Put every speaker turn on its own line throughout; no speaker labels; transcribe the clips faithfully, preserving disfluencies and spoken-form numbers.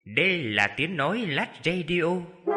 Đây là tiếng nói Lát Radio.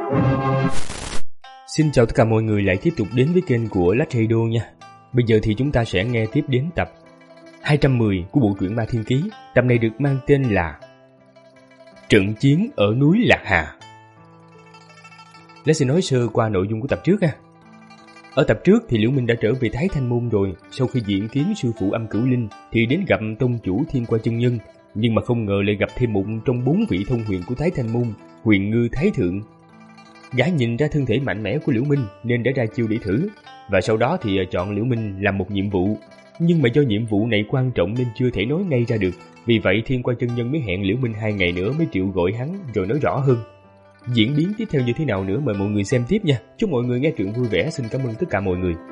Xin chào tất cả mọi người lại tiếp tục đến với kênh của Lát Radio nha. Bây giờ thì chúng ta sẽ nghe tiếp đến tập hai trăm mười của bộ truyện Ma Thiên Ký. Tập này được mang tên là Trận chiến ở núi Lạc Hà. Lát sẽ nói sơ qua nội dung của tập trước ha. Ở tập trước thì Liễu Minh đã trở về Thái Thanh Môn rồi. Sau khi diện kiến sư phụ Âm Cửu Linh thì đến gặp tông chủ Thiên Qua Chân Nhân, nhưng mà không ngờ lại gặp thêm một trong bốn vị thông huyền của Thái Thanh Môn, Huyền Ngư Thái Thượng. Gã nhìn ra thân thể mạnh mẽ của Liễu Minh nên đã ra chiêu để thử, và sau đó thì chọn Liễu Minh làm một nhiệm vụ. Nhưng mà do nhiệm vụ này quan trọng nên chưa thể nói ngay ra được, vì vậy Thiên Qua Chân Nhân mới hẹn Liễu Minh hai ngày nữa mới chịu gọi hắn rồi nói rõ hơn. Diễn biến tiếp theo như thế nào nữa mời mọi người xem tiếp nha. Chúc mọi người nghe truyện vui vẻ. Xin cảm ơn tất cả mọi người.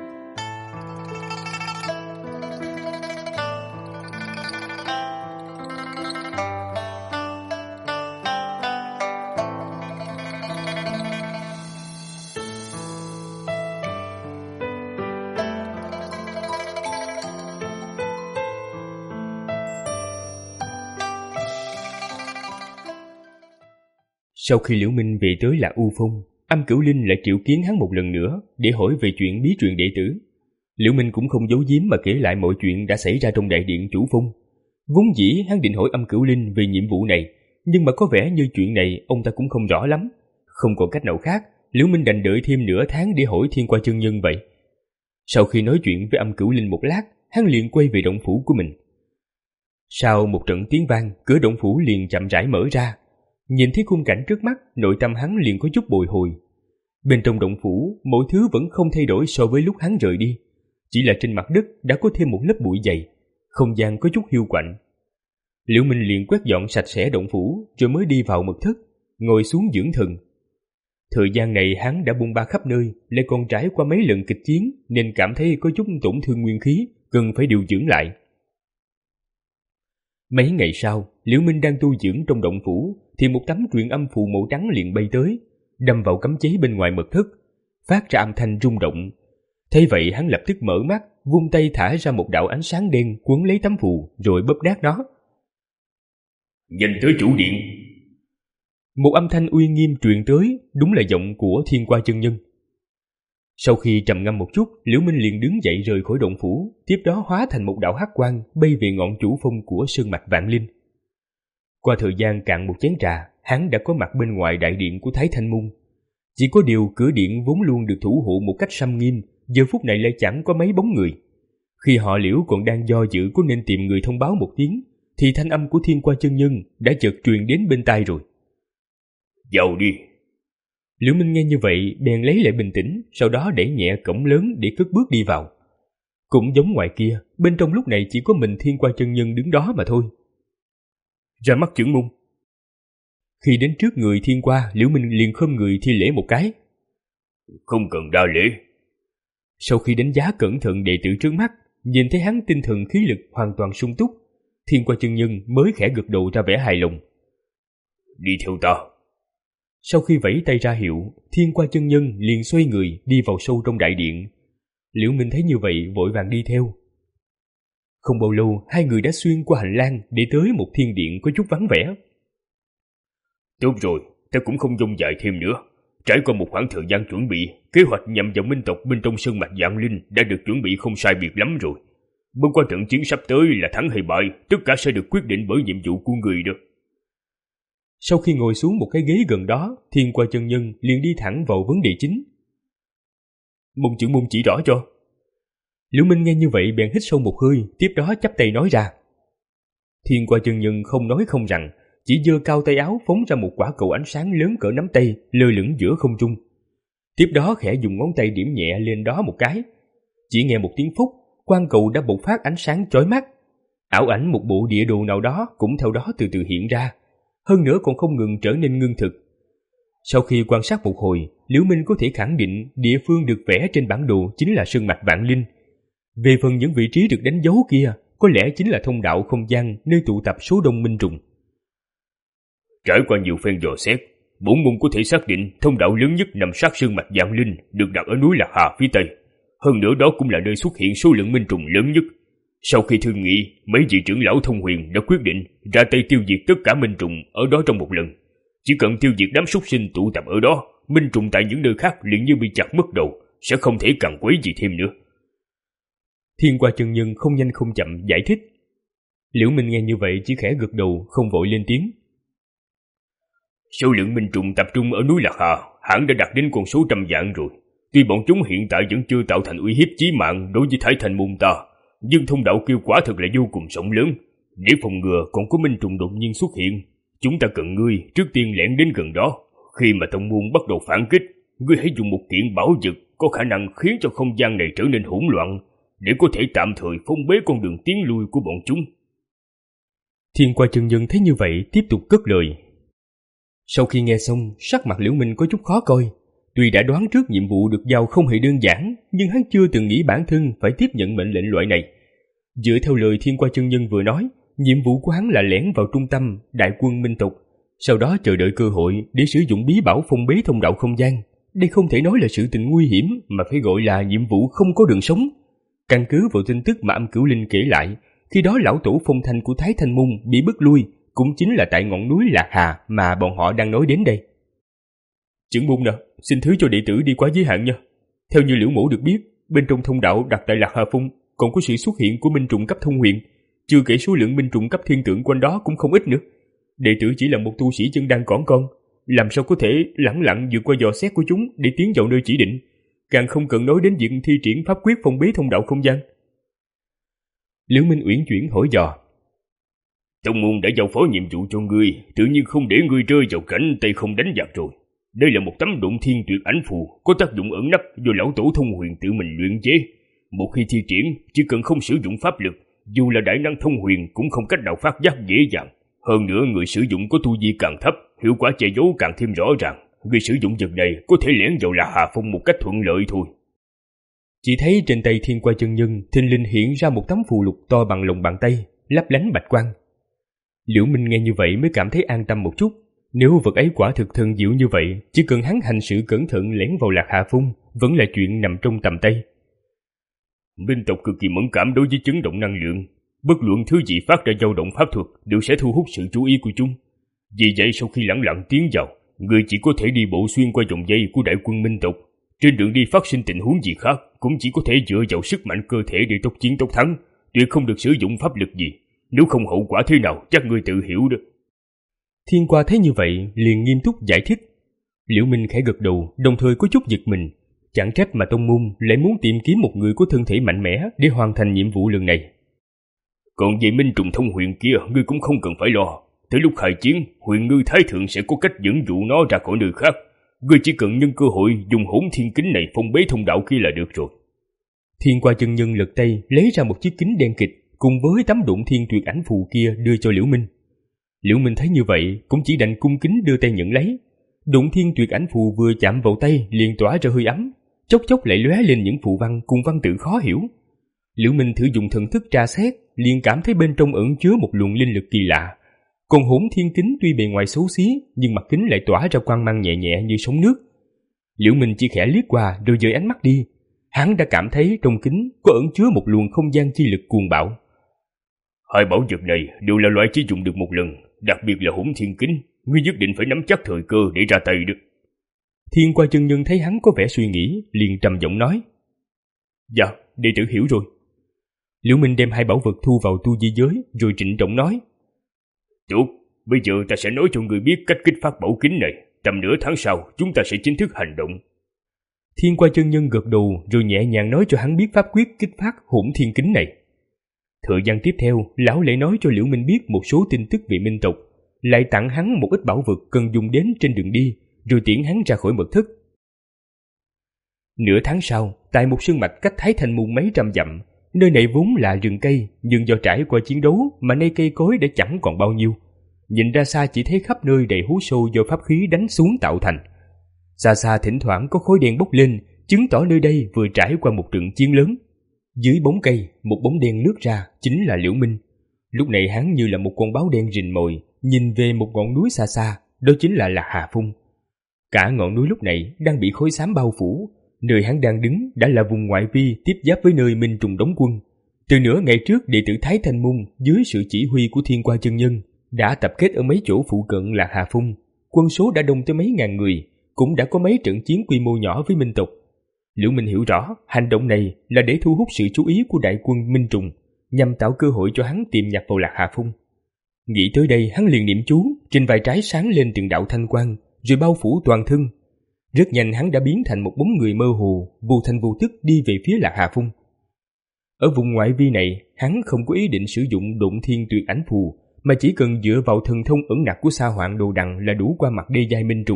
Sau khi Liễu Minh về tới Lạc U Phong, Âm Cửu Linh lại triệu kiến hắn một lần nữa để hỏi về chuyện bí truyền đệ tử. Liễu Minh cũng không giấu giếm mà kể lại mọi chuyện đã xảy ra trong đại điện chủ phong. Vốn dĩ hắn định hỏi Âm Cửu Linh về nhiệm vụ này, nhưng mà có vẻ như chuyện này ông ta cũng không rõ lắm. Không còn cách nào khác, Liễu Minh đành đợi thêm nửa tháng để hỏi Thiên Qua Chân Nhân vậy. Sau khi nói chuyện với Âm Cửu Linh một lát, hắn liền quay về động phủ của mình. Sau một trận tiếng vang, cửa động phủ liền chậm rãi mở ra. Nhìn thấy khung cảnh trước mắt, nội tâm hắn liền có chút bồi hồi. Bên trong động phủ, mọi thứ vẫn không thay đổi so với lúc hắn rời đi. Chỉ là trên mặt đất đã có thêm một lớp bụi dày, không gian có chút hiu quạnh. Liễu Minh liền quét dọn sạch sẽ động phủ, rồi mới đi vào mật thất, ngồi xuống dưỡng thần. Thời gian này hắn đã bôn ba khắp nơi, lại còn trải qua mấy lần kịch chiến, nên cảm thấy có chút tổn thương nguyên khí, cần phải điều dưỡng lại. Mấy ngày sau, Liễu Minh đang tu dưỡng trong động phủ, thì một tấm truyền âm phù màu trắng liền bay tới, đâm vào cấm chế bên ngoài mật thất, phát ra âm thanh rung động. Thế vậy hắn lập tức mở mắt, vung tay thả ra một đạo ánh sáng đen quấn lấy tấm phù, rồi bóp nát nó.
Nhìn tới chủ điện.
Một âm thanh uy nghiêm truyền tới, đúng là giọng của Thiên Qua Chân Nhân. Sau khi trầm ngâm một chút, Liễu Minh liền đứng dậy rời khỏi động phủ, tiếp đó hóa thành một đạo hắc quang bay về ngọn chủ phong của sơn mạch Vạn Linh. Qua thời gian cạn một chén trà, hắn đã có mặt bên ngoài đại điện của Thái Thanh Môn. Chỉ có điều cửa điện vốn luôn được thủ hộ một cách xâm nghiêm, giờ phút này lại chẳng có mấy bóng người. Khi họ Liễu còn đang do dự có nên tìm người thông báo một tiếng, thì thanh âm của Thiên Qua Chân Nhân đã chợt truyền đến bên tai rồi.
Vào đi.
Liễu Minh nghe như vậy bèn lấy lại bình tĩnh, sau đó đẩy nhẹ cổng lớn để cất bước đi vào. Cũng giống ngoài kia, bên trong lúc này chỉ có mình Thiên Qua Chân Nhân đứng đó mà thôi. Ra mắt trưởng môn. Khi đến trước người Thiên Qua, Liễu Minh liền khom người thi lễ một cái.
Không cần đa lễ.
Sau khi đánh giá cẩn thận đệ tử trước mắt, nhìn thấy hắn tinh thần khí lực hoàn toàn sung túc, Thiên Qua Chân Nhân mới khẽ gật đầu ra vẻ hài lòng.
Đi theo ta.
Sau khi vẫy tay ra hiệu, Thiên Qua Chân Nhân liền xoay người đi vào sâu trong đại điện. Liễu Minh thấy như vậy vội vàng đi theo. Không bao lâu, hai người đã xuyên qua hành lang để tới một thiên điện có chút vắng vẻ.
Tốt rồi, ta cũng không dông dài thêm nữa. Trải qua một khoảng thời gian chuẩn bị, kế hoạch nhằm vào minh tộc bên trong sơn mạch Vạn Linh đã được chuẩn bị không sai biệt lắm rồi. Bất qua trận chiến sắp tới là thắng hay bại, tất cả sẽ được quyết định bởi nhiệm vụ của người đó.
Sau khi ngồi xuống một cái ghế gần đó, Thiên Qua Chân Nhân liền đi thẳng vào vấn đề chính. Môn trưởng môn chỉ rõ cho. Liễu Minh nghe như vậy bèn hít sâu một hơi, tiếp đó chắp tay nói ra. Thiên Qua Chân Nhân không nói không rằng, chỉ giơ cao tay áo phóng ra một quả cầu ánh sáng lớn cỡ nắm tay, lơ lửng giữa không trung. Tiếp đó khẽ dùng ngón tay điểm nhẹ lên đó một cái. Chỉ nghe một tiếng phúc, quang cầu đã bộc phát ánh sáng chói mắt. Ảo ảnh một bộ địa đồ nào đó cũng theo đó từ từ hiện ra, hơn nữa còn không ngừng trở nên ngưng thực. Sau khi quan sát một hồi, Liễu Minh có thể khẳng định địa phương được vẽ trên bản đồ chính là sơn mạch Vạn Linh. Về phần những vị trí được đánh dấu kia, có lẽ chính là thông đạo không gian nơi tụ tập số đông minh trùng.
Trải qua nhiều phen dò xét, bổn môn có thể xác định thông đạo lớn nhất nằm sát sơn mạch Vạn Linh được đặt ở núi Lạc Hà phía tây. Hơn nữa đó cũng là nơi xuất hiện số lượng minh trùng lớn nhất. Sau khi thương nghị, mấy vị trưởng lão thông huyền đã quyết định ra tay tiêu diệt tất cả minh trùng ở đó trong một lần. Chỉ cần tiêu diệt đám súc sinh tụ tập ở đó, minh trùng tại những nơi khác liền như bị chặt mất đầu, sẽ không thể càng quấy gì thêm nữa.
Thiên Qua chân nhân không nhanh không chậm giải thích. Liễu Minh nghe như vậy chỉ khẽ gật đầu, không vội lên tiếng.
Số lượng minh trùng tập trung ở núi Lạc Hà hẳn đã đạt đến con số trăm vạn rồi. Tuy bọn chúng hiện tại vẫn chưa tạo thành uy hiếp chí mạng đối với Thái Thanh môn ta, nhưng thông đạo kia quả thực là vô cùng rộng lớn. Để phòng ngừa còn có minh trùng đột nhiên xuất hiện, chúng ta cần ngươi trước tiên lẻn đến gần đó. Khi mà tông môn bắt đầu phản kích, ngươi hãy dùng một kiện bảo vật có khả năng khiến cho không gian này trở nên hỗn loạn, để có thể tạm thời phong bế con đường tiến lui của bọn chúng.
Thiên Qua chân nhân thấy như vậy tiếp tục cất lời. Sau khi nghe xong, sắc mặt Liễu Minh có chút khó coi. Tuy đã đoán trước nhiệm vụ được giao không hề đơn giản, nhưng hắn chưa từng nghĩ bản thân phải tiếp nhận mệnh lệnh loại này. Dựa theo lời Thiên Qua chân nhân vừa nói, nhiệm vụ của hắn là lẻn vào trung tâm đại quân minh tộc, sau đó chờ đợi cơ hội để sử dụng bí bảo phong bế thông đạo không gian. Đây không thể nói là sự tình nguy hiểm, mà phải gọi là nhiệm vụ không có đường sống. Căn cứ vào tin tức mà Âm Cửu Linh kể lại, khi đó lão tổ phong thanh của Thái Thanh môn bị bức lui, cũng chính là tại ngọn núi Lạc Hà mà bọn họ đang nói đến đây. Trưởng môn nè, xin thứ cho đệ tử đi quá giới hạn nha. Theo như Liễu mỗ được biết, bên trong thông đạo đặt tại Lạc Hà Phong còn có sự xuất hiện của minh trùng cấp thông huyền, chưa kể số lượng minh trùng cấp thiên tượng quanh đó cũng không ít nữa. Đệ tử chỉ là một tu sĩ chân đan cỏn con, làm sao có thể lẳng lặng vượt qua dò xét của chúng để tiến vào nơi chỉ định, càng không cần nói đến việc thi triển pháp quyết phong bế thông đạo không gian. Liễu Minh uyển chuyển hỏi dò.
Tông môn đã giao phó nhiệm vụ cho ngươi, tự nhiên không để ngươi rơi vào cảnh tay không đánh giặc rồi. Đây là một tấm độn thiên tuyệt ảnh phù có tác dụng ẩn nấp do lão tổ thông huyền tự mình luyện chế. Một khi thi triển, chỉ cần không sử dụng pháp lực, dù là đại năng thông huyền cũng không cách nào phát giác dễ dàng. Hơn nữa người sử dụng có tu vi càng thấp, hiệu quả che giấu càng thêm rõ ràng. Người sử dụng vật này có thể lẻn vào Lạc Hà Phong một cách thuận lợi thôi.
Chỉ thấy trên tay Thiên Qua chân nhân thình lình hiện ra một tấm phù lục to bằng lòng bàn tay, lấp lánh bạch quang. Liễu Minh nghe như vậy mới cảm thấy an tâm một chút. Nếu vật ấy quả thực thần diệu như vậy, chỉ cần hắn hành sự cẩn thận lẻn vào Lạc Hà Phong vẫn là chuyện nằm trong tầm tay.
Minh tộc cực kỳ mẫn cảm đối với chấn động năng lượng, bất luận thứ gì phát ra dao động pháp thuật đều sẽ thu hút sự chú ý của chúng. Vì vậy sau khi lẳng lặng tiến vào, người chỉ có thể đi bộ xuyên qua vòng dây của đại quân minh tộc. Trên đường đi phát sinh tình huống gì khác cũng chỉ có thể dựa vào sức mạnh cơ thể để tốc chiến tốc thắng, tuyệt không được sử dụng pháp lực gì. Nếu không hậu quả thế nào chắc người tự hiểu được.
Thiên Qua thấy như vậy liền nghiêm túc giải thích. Liễu Minh khẽ gật đầu, đồng thời có chút giật mình. Chẳng trách mà tông môn lại muốn tìm kiếm một người có thân thể mạnh mẽ để hoàn thành nhiệm vụ lần này.
Còn về minh trùng thông huyền kia, ngươi cũng không cần phải lo. Tới lúc khai chiến, huyền ngư thái thượng sẽ có cách dẫn dụ nó ra khỏi nơi khác. Ngươi chỉ cần nhân cơ hội dùng hỗn thiên kính này phong bế thông đạo kia là được rồi.
Thiên Qua chân nhân lật tay lấy ra một chiếc kính đen kịch cùng với tấm độn thiên tuyệt ảnh phù kia đưa cho Liễu Minh. Liễu Minh thấy như vậy cũng chỉ đành cung kính đưa tay nhận lấy. Độn thiên tuyệt ảnh phù vừa chạm vào tay liền tỏa ra hơi ấm, chốc chốc lại lóe lên những phù văn cùng văn tự khó hiểu. Liễu Minh thử dùng thần thức tra xét, liền cảm thấy bên trong ẩn chứa một luồng linh lực kỳ lạ. Còn hỗn thiên kính tuy bề ngoài xấu xí, nhưng mặt kính lại tỏa ra quang mang nhẹ nhẹ như sóng nước. Liễu Minh chỉ khẽ liếc qua rồi dời ánh mắt đi. Hắn đã cảm thấy trong kính có ẩn chứa một luồng không gian chi lực cuồng bạo.
Hai bảo vật này đều là loại chỉ dùng được một lần, đặc biệt là hỗn thiên kính, ngươi nhất định phải nắm chắc thời cơ để ra tay được.
Thiên Qua chân nhân thấy hắn có vẻ suy nghĩ, liền trầm giọng nói. Dạ, đệ tử hiểu rồi. Liễu Minh đem hai bảo vật thu vào tu di giới, rồi trịnh trọng nói.
Tốt, bây giờ ta sẽ nói cho người biết cách kích phát bảo kính này. Tầm nửa tháng sau, chúng ta sẽ chính thức hành động.
Thiên Qua chân nhân gật đầu, rồi nhẹ nhàng nói cho hắn biết pháp quyết kích phát hỗn thiên kính này. Thời gian tiếp theo, lão lại nói cho Liễu Minh biết một số tin tức về minh tộc, lại tặng hắn một ít bảo vật cần dùng đến trên đường đi, rồi tiễn hắn ra khỏi mật thất. Nửa tháng sau, tại một sơn mạch cách Thái Thanh môn mấy trăm dặm, nơi này vốn là rừng cây, nhưng do trải qua chiến đấu mà nay cây cối đã chẳng còn bao nhiêu. Nhìn ra xa chỉ thấy khắp nơi đầy hố sâu do pháp khí đánh xuống tạo thành. Xa xa thỉnh thoảng có khói đen bốc lên, chứng tỏ nơi đây vừa trải qua một trận chiến lớn. Dưới bóng cây, một bóng đen lướt ra, chính là Liễu Minh. Lúc này hắn như là một con báo đen rình mồi, nhìn về một ngọn núi xa xa, đó chính là Lạc Hà Phong. Cả ngọn núi lúc này đang bị khói xám bao phủ, nơi hắn đang đứng đã là vùng ngoại vi tiếp giáp với nơi Minh Trùng đóng quân. Từ nửa ngày trước, đệ tử Thái Thanh môn dưới sự chỉ huy của Thiên Qua chân nhân đã tập kết ở mấy chỗ phụ cận Lạc Hà Phong, quân số đã đông tới mấy ngàn người, cũng đã có mấy trận chiến quy mô nhỏ với Minh tộc. Liễu Minh hiểu rõ hành động này là để thu hút sự chú ý của đại quân Minh Trùng, nhằm tạo cơ hội cho hắn tiềm nhập vào Lạc Hà Phong. Nghĩ tới đây, hắn liền niệm chú, trên vai trái sáng lên từng đạo thanh quang, rồi bao phủ toàn thân. Rất nhanh hắn đã biến thành một bóng người mơ hồ, vô thanh vô tức đi về phía Lạc Hà Phong. Ở vùng ngoại vi này, hắn không có ý định sử dụng Độn Thiên Tuyệt Ảnh Phù, mà chỉ cần dựa vào thần thông ẩn nặc của Sa Hoạn Đồ Đằng là đủ qua mặt đê giai Minh Trùng.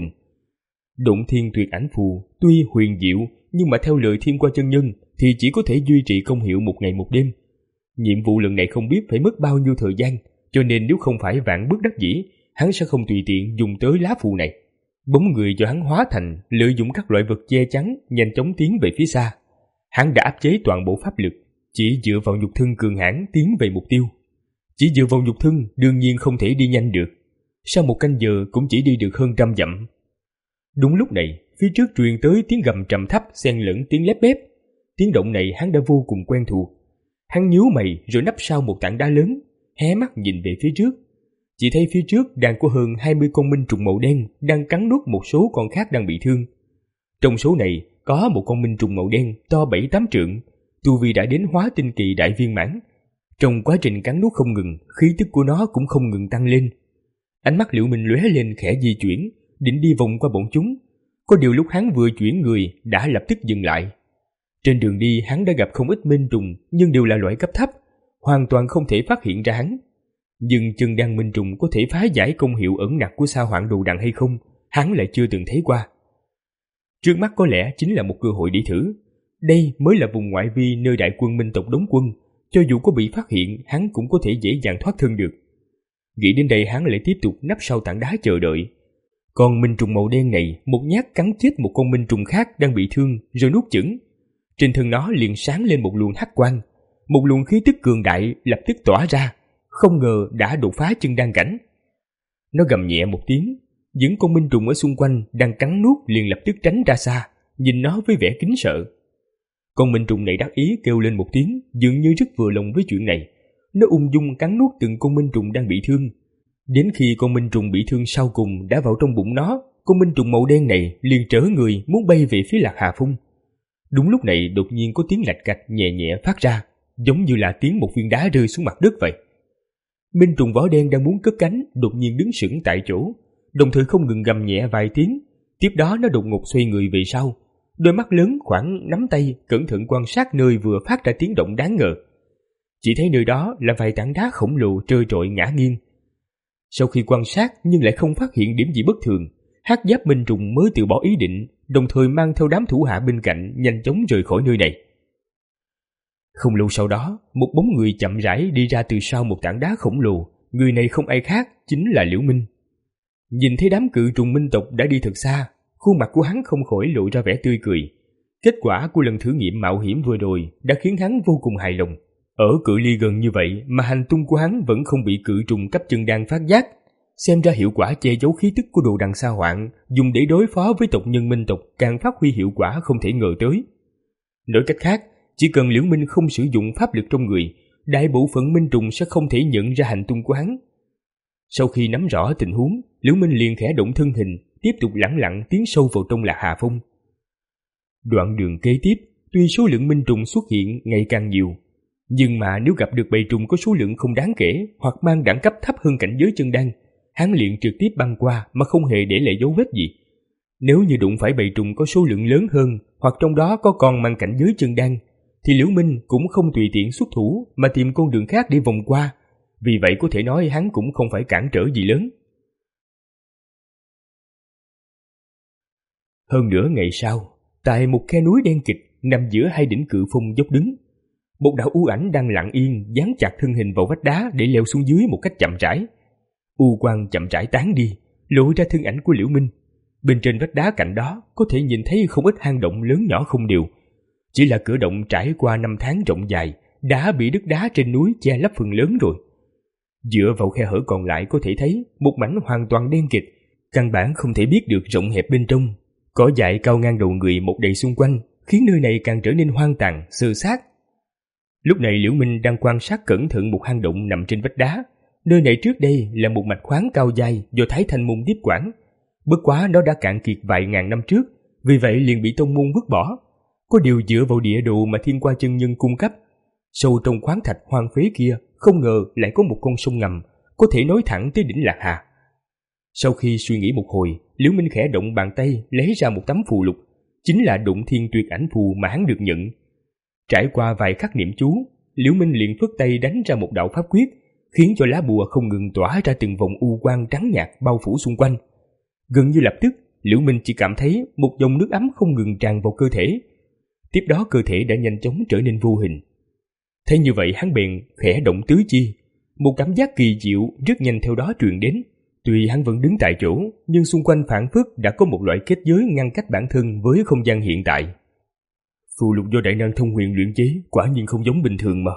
Độn Thiên Tuyệt Ảnh Phù tuy huyền diệu, nhưng mà theo lời Thiên Qua chân nhân thì chỉ có thể duy trì công hiệu một ngày một đêm. Nhiệm vụ lần này không biết phải mất bao nhiêu thời gian, cho nên nếu không phải vạn bất đắc dĩ, hắn sẽ không tùy tiện dùng tới lá phù này. Bóng người do hắn hóa thành lợi dụng các loại vật che chắn, nhanh chóng tiến về phía xa. Hắn đã áp chế toàn bộ pháp lực, chỉ dựa vào nhục thân cường hãn tiến về mục tiêu. Chỉ dựa vào nhục thân đương nhiên không thể đi nhanh được, sau một canh giờ cũng chỉ đi được hơn trăm dặm. Đúng lúc này, phía trước truyền tới tiếng gầm trầm thấp xen lẫn tiếng lép bép. Tiếng động này hắn đã vô cùng quen thuộc. Hắn nhíu mày rồi nấp sau một tảng đá lớn, hé mắt nhìn về phía trước. Chỉ thấy phía trước đang có hơn hai mươi con minh trùng màu đen đang cắn nuốt một số con khác đang bị thương. Trong số này có một con minh trùng màu đen to bảy tám trượng, tu vi đã đến hóa tinh kỳ đại viên mãn. Trong quá trình cắn nuốt không ngừng, khí tức của nó cũng không ngừng tăng lên. Ánh mắt Liễu Minh lóe lên khẽ di chuyển, định đi vòng qua bọn chúng. Có điều lúc hắn vừa chuyển người đã lập tức dừng lại. Trên đường đi hắn đã gặp không ít minh trùng, nhưng đều là loại cấp thấp, hoàn toàn không thể phát hiện ra hắn. Nhưng chân đan minh trùng có thể phá giải công hiệu ẩn nặc của Sa Hoạn Đồ Đằng hay không, hắn lại chưa từng thấy qua. Trước mắt có lẽ chính là một cơ hội để thử. Đây mới là vùng ngoại vi nơi đại quân Minh tộc đóng quân, cho dù có bị phát hiện, hắn cũng có thể dễ dàng thoát thân được. Nghĩ đến đây hắn lại tiếp tục nấp sau tảng đá chờ đợi. Con minh trùng màu đen này một nhát cắn chết một con minh trùng khác đang bị thương rồi nuốt chửng. Trên thân nó liền sáng lên một luồng hắc quang, một luồng khí tức cường đại lập tức tỏa ra, không ngờ đã đột phá chân đan cảnh. Nó gầm nhẹ một tiếng, những con minh trùng ở xung quanh đang cắn nuốt liền lập tức tránh ra xa, nhìn nó với vẻ kính sợ. Con minh trùng này đắc ý kêu lên một tiếng, dường như rất vừa lòng với chuyện này. Nó ung dung cắn nuốt từng con minh trùng đang bị thương. Đến khi con minh trùng bị thương sau cùng đã vào trong bụng nó, con minh trùng màu đen này liền trở người muốn bay về phía Lạc Hà Phong. Đúng lúc này đột nhiên có tiếng lạch cạch nhẹ nhẹ phát ra, giống như là tiếng một viên đá rơi xuống mặt đất vậy. Minh trùng vỏ đen đang muốn cất cánh, đột nhiên đứng sững tại chỗ, đồng thời không ngừng gầm nhẹ vài tiếng. Tiếp đó nó đột ngột xoay người về sau, đôi mắt lớn khoảng nắm tay cẩn thận quan sát nơi vừa phát ra tiếng động đáng ngờ. Chỉ thấy nơi đó là vài tảng đá khổng lồ trơ trọi ngã nghiêng. Sau khi quan sát nhưng lại không phát hiện điểm gì bất thường, Hắc Giáp Minh trùng mới từ bỏ ý định, đồng thời mang theo đám thủ hạ bên cạnh nhanh chóng rời khỏi nơi này. Không lâu sau đó, một bóng người chậm rãi đi ra từ sau một tảng đá khổng lồ. Người này không ai khác, chính là Liễu Minh. Nhìn thấy đám cự trùng minh tộc đã đi thật xa, khuôn mặt của hắn không khỏi lộ ra vẻ tươi cười. Kết quả của lần thử nghiệm mạo hiểm vừa rồi đã khiến hắn vô cùng hài lòng. Ở cự ly gần như vậy mà hành tung của hắn vẫn không bị cự trùng cấp chân đan phát giác, xem ra hiệu quả che giấu khí tức của Đồ Đằng Sa Hoạn dùng để đối phó với tộc nhân minh tộc càng phát huy hiệu quả không thể ngờ tới. Nói cách khác, chỉ cần Liễu Minh không sử dụng pháp lực trong người, đại bộ phận minh trùng sẽ không thể nhận ra hành tung của hắn. Sau khi nắm rõ tình huống, Liễu Minh liền khẽ động thân hình, tiếp tục lẳng lặng tiến sâu vào trong Lạc Hà Phong. Đoạn đường kế tiếp, tuy số lượng minh trùng xuất hiện ngày càng nhiều, nhưng mà nếu gặp được bầy trùng có số lượng không đáng kể hoặc mang đẳng cấp thấp hơn cảnh giới chân đan, hắn liền trực tiếp băng qua mà không hề để lại dấu vết gì. Nếu như đụng phải bầy trùng có số lượng lớn hơn hoặc trong đó có con mang cảnh giới chân đan, thì Liễu Minh cũng không tùy tiện xuất thủ mà tìm con đường khác để vòng qua. Vì vậy có thể nói hắn cũng không phải cản trở gì lớn. Hơn nửa ngày sau, tại một khe núi đen kịt nằm giữa hai đỉnh cự phong dốc đứng, một đạo u ảnh đang lặng yên dán chặt thân hình vào vách đá để leo xuống dưới một cách chậm rãi. U quang chậm rãi tán đi, lộ ra thân ảnh của Liễu Minh. Bên trên vách đá cạnh đó có thể nhìn thấy không ít hang động lớn nhỏ không đều. Chỉ là cửa động trải qua năm tháng rộng dài đã bị đất đá trên núi che lấp phần lớn rồi. Dựa vào khe hở còn lại có thể thấy một mảnh hoàn toàn đen kịt, căn bản không thể biết được rộng hẹp bên trong. Cỏ dại cao ngang đầu người mọc đầy xung quanh, khiến nơi này càng trở nên hoang tàn, xơ xác. Lúc này Liễu Minh đang quan sát cẩn thận một hang động nằm trên vách đá. Nơi này trước đây là một mạch khoáng cao dai do Thái Thanh Môn tiếp quản. Bất quá nó đã cạn kiệt vài ngàn năm trước, vì vậy liền bị tông môn vứt bỏ. Có điều dựa vào địa đồ mà Thiên Qua chân nhân cung cấp, sâu trong khoáng thạch hoang phế kia không ngờ lại có một con sông ngầm có thể nối thẳng tới đỉnh Lạc Hà. Sau khi suy nghĩ một hồi, Liễu Minh khẽ động bàn tay lấy ra một tấm phù lục, chính là Động Thiên Tuyệt Ảnh phù mà hắn được nhận. Trải qua vài khắc niệm chú, Liễu Minh liền phất tay đánh ra một đạo pháp quyết, khiến cho lá bùa không ngừng tỏa ra từng vòng u quang trắng nhạt bao phủ xung quanh. Gần như lập tức, Liễu Minh chỉ cảm thấy một dòng nước ấm không ngừng tràn vào cơ thể. Tiếp đó cơ thể đã nhanh chóng trở nên vô hình. Thế như vậy hắn bèn khẽ động tứ chi, một cảm giác kỳ diệu rất nhanh theo đó truyền đến. Tuy hắn vẫn đứng tại chỗ, nhưng xung quanh phảng phất đã có một loại kết giới ngăn cách bản thân với không gian hiện tại. Phù lục do đại năng thông huyền luyện chế quả nhiên không giống bình thường mà.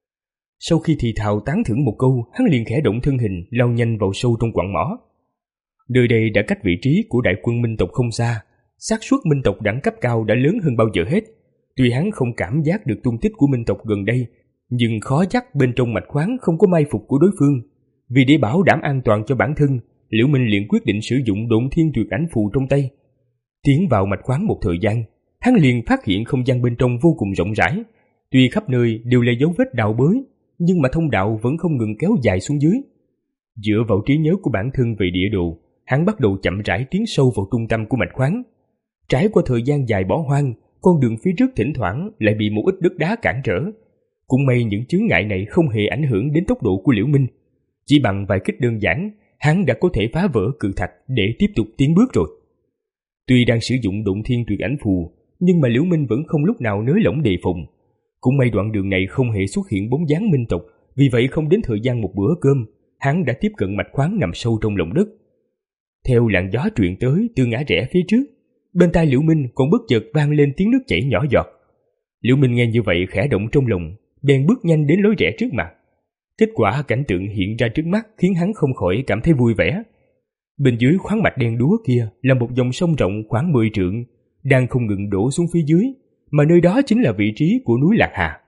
Sau khi thì thào tán thưởng một câu, hắn liền khẽ động thân hình lao nhanh vào sâu trong quặng mỏ. Nơi đây đã cách vị trí của đại quân Minh tộc không xa, xác suất Minh tộc đẳng cấp cao đã lớn hơn bao giờ hết. Tuy hắn không cảm giác được tung tích của Minh tộc gần đây, nhưng khó chắc bên trong mạch khoáng không có mai phục của đối phương. Vì để bảo đảm an toàn cho bản thân, Liễu Minh liền quyết định sử dụng Động Thiên Tuyệt Ảnh phù trong tay. Tiến vào mạch khoáng một thời gian, hắn liền phát hiện không gian bên trong vô cùng rộng rãi. Tuy khắp nơi đều là dấu vết đào bới, nhưng mà thông đạo vẫn không ngừng kéo dài xuống dưới. Dựa vào trí nhớ của bản thân về địa đồ, hắn bắt đầu chậm rãi tiến sâu vào trung tâm của mạch khoáng. Trải qua thời gian dài bỏ hoang, con đường phía trước thỉnh thoảng lại bị một ít đất đá cản trở. Cũng may những chướng ngại này không hề ảnh hưởng đến tốc độ của Liễu Minh. Chỉ bằng vài kích đơn giản, hắn đã có thể phá vỡ cự thạch để tiếp tục tiến bước rồi. Tuy đang sử dụng Động Thiên Tuyệt Ảnh phù, nhưng mà Liễu Minh vẫn không lúc nào nới lỏng đề phòng. Cũng may đoạn đường này không hề xuất hiện bóng dáng Minh tộc, vì vậy không đến thời gian một bữa cơm, hắn đã tiếp cận mạch khoáng nằm sâu trong lòng đất. Theo làn gió truyền tới từ ngã rẽ phía trước, bên tai Liễu Minh còn bất chợt vang lên tiếng nước chảy nhỏ giọt. Liễu Minh nghe như vậy khẽ động trong lòng, bèn bước nhanh đến lối rẽ trước mặt. Kết quả cảnh tượng hiện ra trước mắt khiến hắn không khỏi cảm thấy vui vẻ. Bên dưới khoáng mạch đen đúa kia là một dòng sông rộng khoảng mười trượng, đang không ngừng đổ xuống phía dưới, mà nơi đó chính là vị trí của núi Lạc Hà.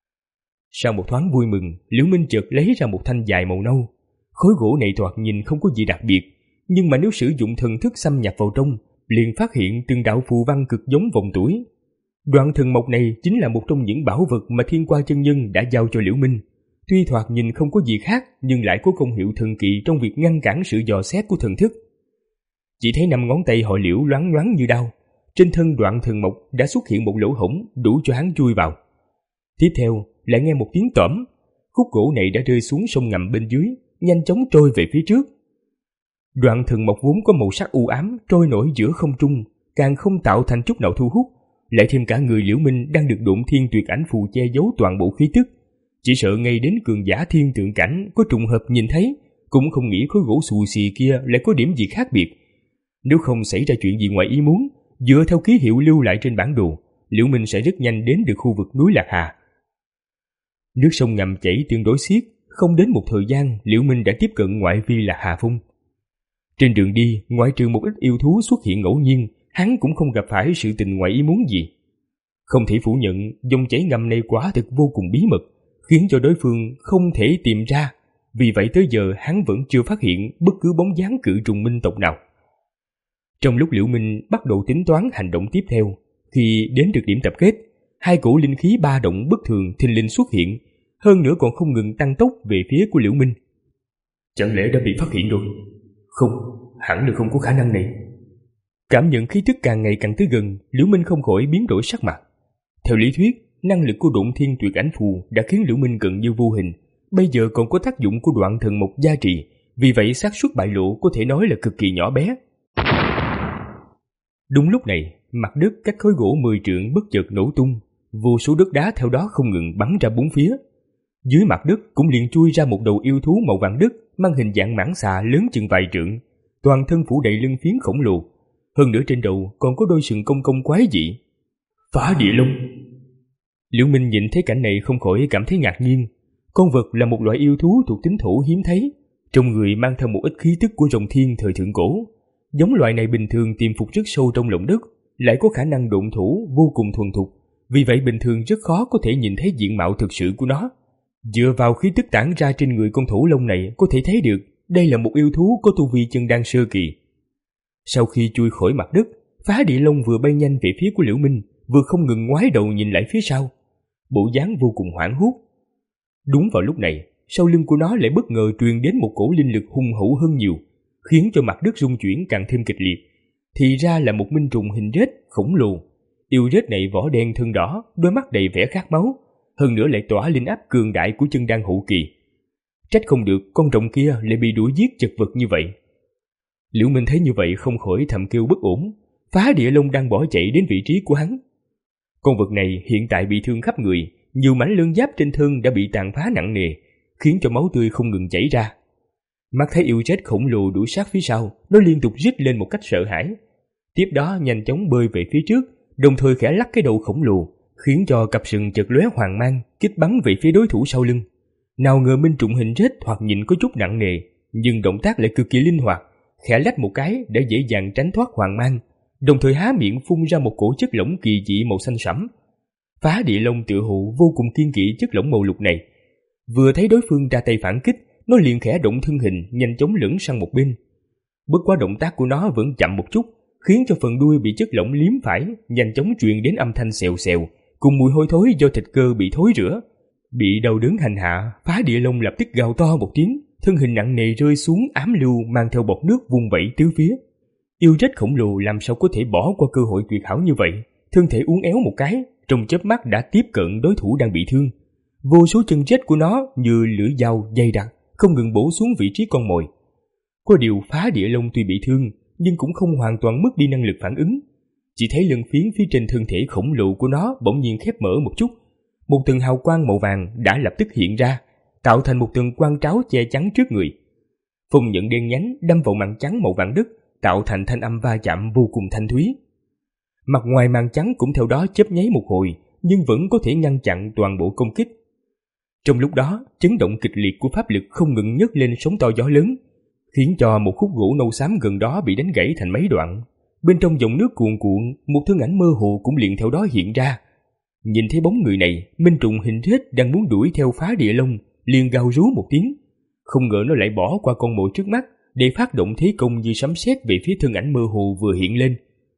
Sau một thoáng vui mừng, Liễu Minh chợt lấy ra một thanh dài màu nâu. Khối gỗ này thoạt nhìn không có gì đặc biệt, nhưng mà nếu sử dụng thần thức xâm nhập vào trong, liền phát hiện từng đạo phù văn cực giống vòng tuổi. Đoạn thần mộc này chính là một trong những bảo vật mà Thiên Qua chân nhân đã giao cho Liễu Minh. Tuy thoạt nhìn không có gì khác, nhưng lại có công hiệu thần kỳ trong việc ngăn cản sự dò xét của thần thức. Chỉ thấy năm ngón tay họ Liễu loáng loáng như đao. Trên thân đoạn thần mộc đã xuất hiện một lỗ hổng đủ cho hắn chui vào. Tiếp theo lại nghe một tiếng tỏm, khúc gỗ này đã rơi xuống sông ngầm bên dưới, nhanh chóng trôi về phía trước. Đoạn thần mộc vốn có màu sắc u ám trôi nổi giữa không trung, càng không tạo thành chút nào thu hút, lại thêm cả người Liễu Minh đang được Động Thiên Tuyệt Ảnh phù che giấu toàn bộ khí tức. Chỉ sợ ngay đến cường giả thiên tượng cảnh có trùng hợp nhìn thấy, cũng không nghĩ khối gỗ xù xì kia lại có điểm gì khác biệt. Nếu không xảy ra chuyện gì ngoài ý muốn, dựa theo ký hiệu lưu lại trên bản đồ, Liễu Minh sẽ rất nhanh đến được khu vực núi Lạc Hà. Nước sông ngầm chảy tương đối xiết, không đến một thời gian Liễu Minh đã tiếp cận ngoại vi Lạc Hà Phong. Trên đường đi, ngoại trừ một ít yêu thú xuất hiện ngẫu nhiên, hắn cũng không gặp phải sự tình ngoài ý muốn gì. Không thể phủ nhận, dòng chảy ngầm này quả thực vô cùng bí mật, khiến cho đối phương không thể tìm ra. Vì vậy tới giờ hắn vẫn chưa phát hiện bất cứ bóng dáng cự trùng minh tộc nào. Trong lúc Liễu Minh bắt đầu tính toán hành động tiếp theo, khi đến được điểm tập kết, hai cổ linh khí ba động bất thường thình lình xuất hiện, hơn nữa còn không ngừng tăng tốc về phía của Liễu Minh. Chẳng lẽ đã bị phát hiện rồi? Không, hẳn là không có khả năng này. Cảm nhận khí tức càng ngày càng tới gần, Liễu Minh không khỏi biến đổi sắc mặt. Theo lý thuyết, năng lực của Động Thiên Tuyệt Ảnh phù đã khiến Liễu Minh gần như vô hình, bây giờ còn có tác dụng của đoạn thần mộc gia trì, vì vậy xác suất bại lộ có thể nói là cực kỳ nhỏ bé. Đúng lúc này, mặt đất cách khối gỗ mười trượng bất chợt nổ tung, vô số đất đá theo đó không ngừng bắn ra bốn phía. Dưới mặt đất cũng liền chui ra một đầu yêu thú màu vàng đất, mang hình dạng mãng xà lớn chừng vài trượng, toàn thân phủ đầy lân phiến khổng lồ, hơn nữa trên đầu còn có đôi sừng cong cong quái dị. Phá địa long. Liễu Minh nhìn thấy cảnh này không khỏi cảm thấy ngạc nhiên. Con vật là một loại yêu thú thuộc tính thổ hiếm thấy, trong người mang theo một ít khí tức của rồng thiên thời thượng cổ. Giống loại này bình thường tiềm phục rất sâu trong lòng đất, lại có khả năng độn thổ vô cùng thuần thục, vì vậy bình thường rất khó có thể nhìn thấy diện mạo thực sự của nó. Dựa vào khí tức tản ra trên người con thổ long này có thể thấy được đây là một yêu thú có tu vi chân đan sơ kỳ. Sau khi chui khỏi mặt đất, Phá Địa Long vừa bay nhanh về phía của Liễu Minh, vừa không ngừng ngoái đầu nhìn lại phía sau, bộ dáng vô cùng hoảng hốt. Đúng vào lúc này, sau lưng của nó lại bất ngờ truyền đến một cổ linh lực hung hậu hơn nhiều, khiến cho mặt đất rung chuyển càng thêm kịch liệt. Thì ra là một minh trùng hình rết khổng lồ. Yêu rết này vỏ đen thân đỏ, đôi mắt đầy vẻ khát máu, hơn nữa lại tỏa linh áp cường đại của chân đan hậu kỳ. Trách không được con rồng kia lại bị đuổi giết chật vật như vậy. Liễu Minh thấy như vậy không khỏi thầm kêu bất ổn. Phá Địa Long đang bỏ chạy đến vị trí của hắn. Con vật này hiện tại bị thương khắp người, nhiều mảnh lân giáp trên thân đã bị tàn phá nặng nề, khiến cho máu tươi không ngừng chảy ra. Mắt thấy yêu chết khổng lồ đuổi sát phía sau, nó liên tục rít lên một cách sợ hãi. Tiếp đó nhanh chóng bơi về phía trước, đồng thời khẽ lắc cái đầu khổng lồ, khiến cho cặp sừng chợt lóe hoàng mang, kích bắn về phía đối thủ sau lưng. Nào ngờ minh trùng hình rết thoạt nhìn có chút nặng nề, nhưng động tác lại cực kỳ linh hoạt, khẽ lách một cái để dễ dàng tránh thoát hoàng mang, đồng thời há miệng phun ra một cổ chất lỏng kỳ dị màu xanh sẫm. Phá Địa Long tựa hồ vô cùng kiên kỵ chất lỏng màu lục này. Vừa thấy đối phương ra tay phản kích, nó liền khẽ động thân hình, nhanh chóng lẫn sang một bên. Bất quá động tác của nó vẫn chậm một chút, khiến cho phần đuôi bị chất lỏng liếm phải nhanh chóng truyền đến âm thanh xèo xèo, cùng mùi hôi thối do thịt cơ bị thối rữa. Bị đau đớn hành hạ, Phá Địa Long lập tức gào to một tiếng, thân hình nặng nề rơi xuống ám lưu, mang theo bọt nước vung vẩy tứ phía. Yêu rết khổng lồ làm sao có thể bỏ qua cơ hội tuyệt hảo như vậy, thân thể uốn éo một cái, trong chớp mắt đã tiếp cận đối thủ đang bị thương. Vô số chân rết của nó như lưỡi dao dày đặc, không ngừng bổ xuống vị trí con mồi. Có điều Phá Địa Long tuy bị thương, nhưng cũng không hoàn toàn mất đi năng lực phản ứng. Chỉ thấy lân phiến phía trên thân thể khổng lồ của nó bỗng nhiên khép mở một chút, một tầng hào quang màu vàng đã lập tức hiện ra, tạo thành một tầng quang tráo che chắn trước người. Phong nhận đen nhánh đâm vào màn trắng màu vàng đất, tạo thành thanh âm va chạm vô cùng thanh thúy. Mặt ngoài màn trắng cũng theo đó chớp nháy một hồi, nhưng vẫn có thể ngăn chặn toàn bộ công kích. Trong lúc đó, chấn động kịch liệt của pháp lực không ngừng nhấc lên sóng to gió lớn, khiến cho một khúc gỗ nâu xám gần đó bị đánh gãy thành mấy đoạn. Bên trong dòng nước cuồn cuộn, một thân ảnh mơ hồ cũng liền theo đó hiện ra. Nhìn thấy bóng người này, minh trùng hình rết đang muốn đuổi theo Phá Địa Long, liền gào rú một tiếng. Không ngờ nó lại bỏ qua con mồi trước mắt để phát động thế công như sấm sét về phía thân ảnh mơ hồ vừa hiện lên.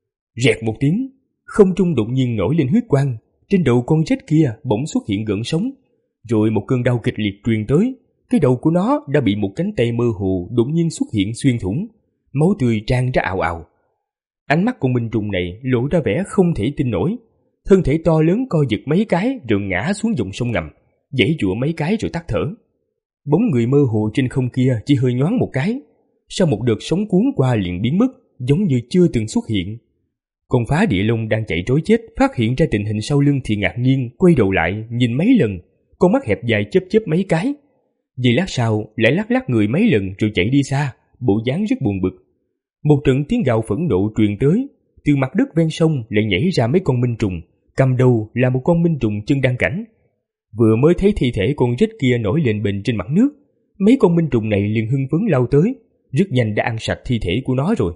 Rẹt một tiếng, không trung đột nhiên nổi lên huyết quang, trên đầu con rết kia bỗng xuất hiện gợn sóng, rồi một cơn đau kịch liệt truyền tới. Cái đầu của nó đã bị một cánh tay mơ hồ đột nhiên xuất hiện xuyên thủng, máu tươi tràn ra ào ào. Ánh mắt con minh trùng này lộ ra vẻ không thể tin nổi, thân thể to lớn co giật mấy cái rồi ngã xuống dòng sông ngầm, giãy giụa mấy cái rồi tắt thở. Bóng người mơ hồ trên không kia chỉ hơi nhoáng một cái, sau một đợt sóng cuốn qua liền biến mất, giống như chưa từng xuất hiện. Con Phá Địa Long đang chạy trối chết phát hiện ra tình hình sau lưng thì ngạc nhiên quay đầu lại nhìn mấy lần, con mắt hẹp dài chớp chớp mấy cái. Giây lát sau lại lắc lắc người mấy lần rồi chạy đi xa, bộ dáng rất buồn bực. Một trận tiếng gào phẫn nộ truyền tới, từ mặt đất ven sông lại nhảy ra mấy con minh trùng, cầm đầu là một con minh trùng chân đan cảnh. Vừa mới thấy thi thể con rết kia nổi lên bềnh trên mặt nước, mấy con minh trùng này liền hưng phấn lao tới, rất nhanh đã ăn sạch thi thể của nó rồi.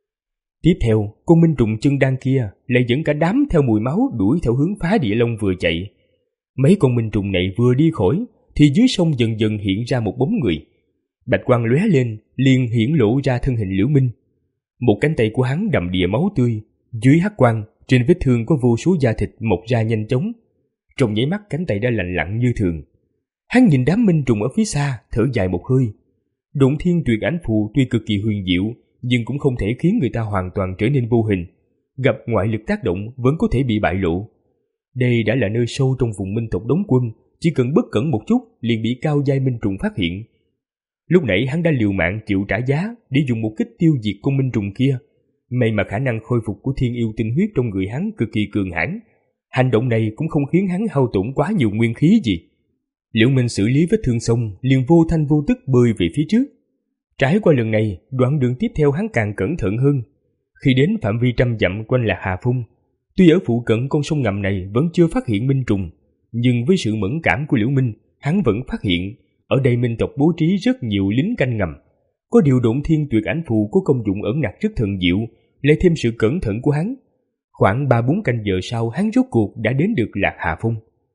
Tiếp theo, con minh trùng chân đan kia lại dẫn cả đám theo mùi máu đuổi theo hướng Phá Địa Long vừa chạy. Mấy con minh trùng này vừa đi khỏi thì dưới sông dần dần hiện ra một bóng người. Bạch quang lóe lên, liền hiển lộ ra thân hình Liễu Minh. Một cánh tay của hắn đầm đìa máu tươi, dưới hắc quang, trên vết thương có vô số da thịt mọc ra nhanh chóng. Trong nháy mắt cánh tay đã lạnh lặng như thường. Hắn nhìn đám minh trùng ở phía xa, thở dài một hơi. Độn thiên tuyệt ảnh phù tuy cực kỳ huyền diệu, nhưng cũng không thể khiến người ta hoàn toàn trở nên vô hình. Gặp ngoại lực tác động vẫn có thể bị bại lộ. Đây đã là nơi sâu trong vùng minh tộc đóng quân, chỉ cần bất cẩn một chút liền bị cao giai minh trùng phát hiện. Lúc nãy hắn đã liều mạng chịu trả giá để dùng một kích tiêu diệt con minh trùng kia. May mà khả năng khôi phục của thiên yêu tinh huyết trong người hắn cực kỳ cường hãn. Hành động này cũng không khiến hắn hao tổn quá nhiều nguyên khí gì. Liễu Minh xử lý vết thương xong liền vô thanh vô tức bơi về phía trước. Trải qua lần này, đoạn đường tiếp theo hắn càng cẩn thận hơn. Khi đến phạm vi trăm dặm quanh Lạc Hà Phong, tuy ở phụ cận con sông ngầm này vẫn chưa phát hiện minh trùng, nhưng với sự mẫn cảm của Liễu Minh, hắn vẫn phát hiện ở đây minh tộc bố trí rất nhiều lính canh ngầm. Có điều Độn thiên tuyệt ảnh phù có công dụng ẩn nặc rất thần diệu, lại thêm sự cẩn thận của hắn. Khoảng ba bốn canh giờ sau, hắn rốt cuộc đã đến được Lạc Hà Phong.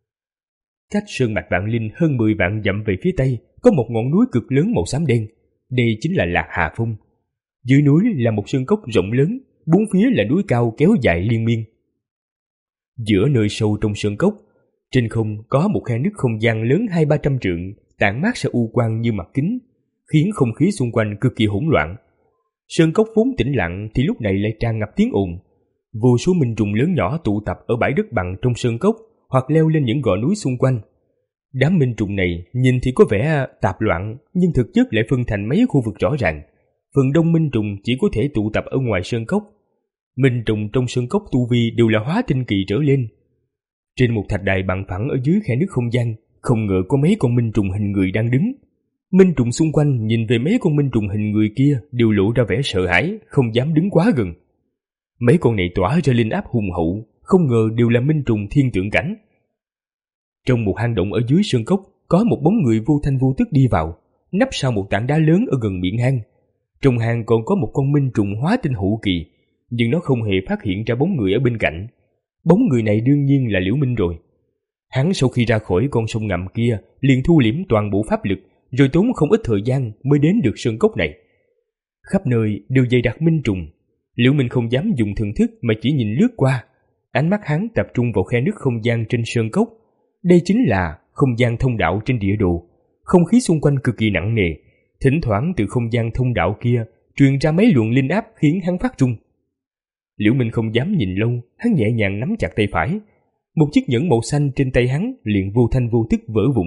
Cách sơn mạch Vạn Linh hơn mười vạn dặm về phía tây, có một ngọn núi cực lớn màu xám đen. Đây chính là Lạc Hà Phong. Dưới núi là một sơn cốc rộng lớn, bốn phía là núi cao kéo dài liên miên. Giữa nơi sâu trong sơn cốc, trên không có một khe nứt không gian lớn hai ba trăm trượng, tản mát ra u quang như mặt kính, khiến không khí xung quanh cực kỳ hỗn loạn. Sơn cốc vốn tĩnh lặng thì lúc này lại tràn ngập tiếng ồn. Vô số minh trùng lớn nhỏ tụ tập ở bãi đất bằng trong sơn cốc hoặc leo lên những gò núi xung quanh. Đám minh trùng này nhìn thì có vẻ tạp loạn, nhưng thực chất lại phân thành mấy khu vực rõ ràng. Phần đông minh trùng chỉ có thể tụ tập ở ngoài sơn cốc. Minh trùng trong sơn cốc tu vi đều là hóa tinh kỳ trở lên. Trên một thạch đài bằng phẳng ở dưới khe nước không gian, không ngờ có mấy con minh trùng hình người đang đứng. Minh trùng xung quanh nhìn về mấy con minh trùng hình người kia đều lộ ra vẻ sợ hãi, không dám đứng quá gần. Mấy con này tỏa ra linh áp hùng hậu, không ngờ đều là minh trùng thiên tượng cảnh. Trong một hang động ở dưới sơn cốc, có một bóng người vô thanh vô tức đi vào, nấp sau một tảng đá lớn ở gần miệng hang. Trong hang còn có một con minh trùng hóa tinh hậu kỳ, nhưng nó không hề phát hiện ra bóng người ở bên cạnh. Bóng người này đương nhiên là Liễu Minh rồi. Hắn sau khi ra khỏi con sông ngầm kia, liền thu liễm toàn bộ pháp lực, rồi tốn không ít thời gian mới đến được sơn cốc này. Khắp nơi đều dày đặc minh trùng. Liễu Minh không dám dùng thần thức mà chỉ nhìn lướt qua. Ánh mắt hắn tập trung vào khe nứt không gian trên sơn cốc. Đây chính là không gian thông đạo trên địa đồ. Không khí xung quanh cực kỳ nặng nề. Thỉnh thoảng từ không gian thông đạo kia truyền ra mấy luồng linh áp khiến hắn phát run. Liễu Minh không dám nhìn lâu, hắn nhẹ nhàng nắm chặt tay phải. Một chiếc nhẫn màu xanh trên tay hắn liền vô thanh vô tức vỡ vụn.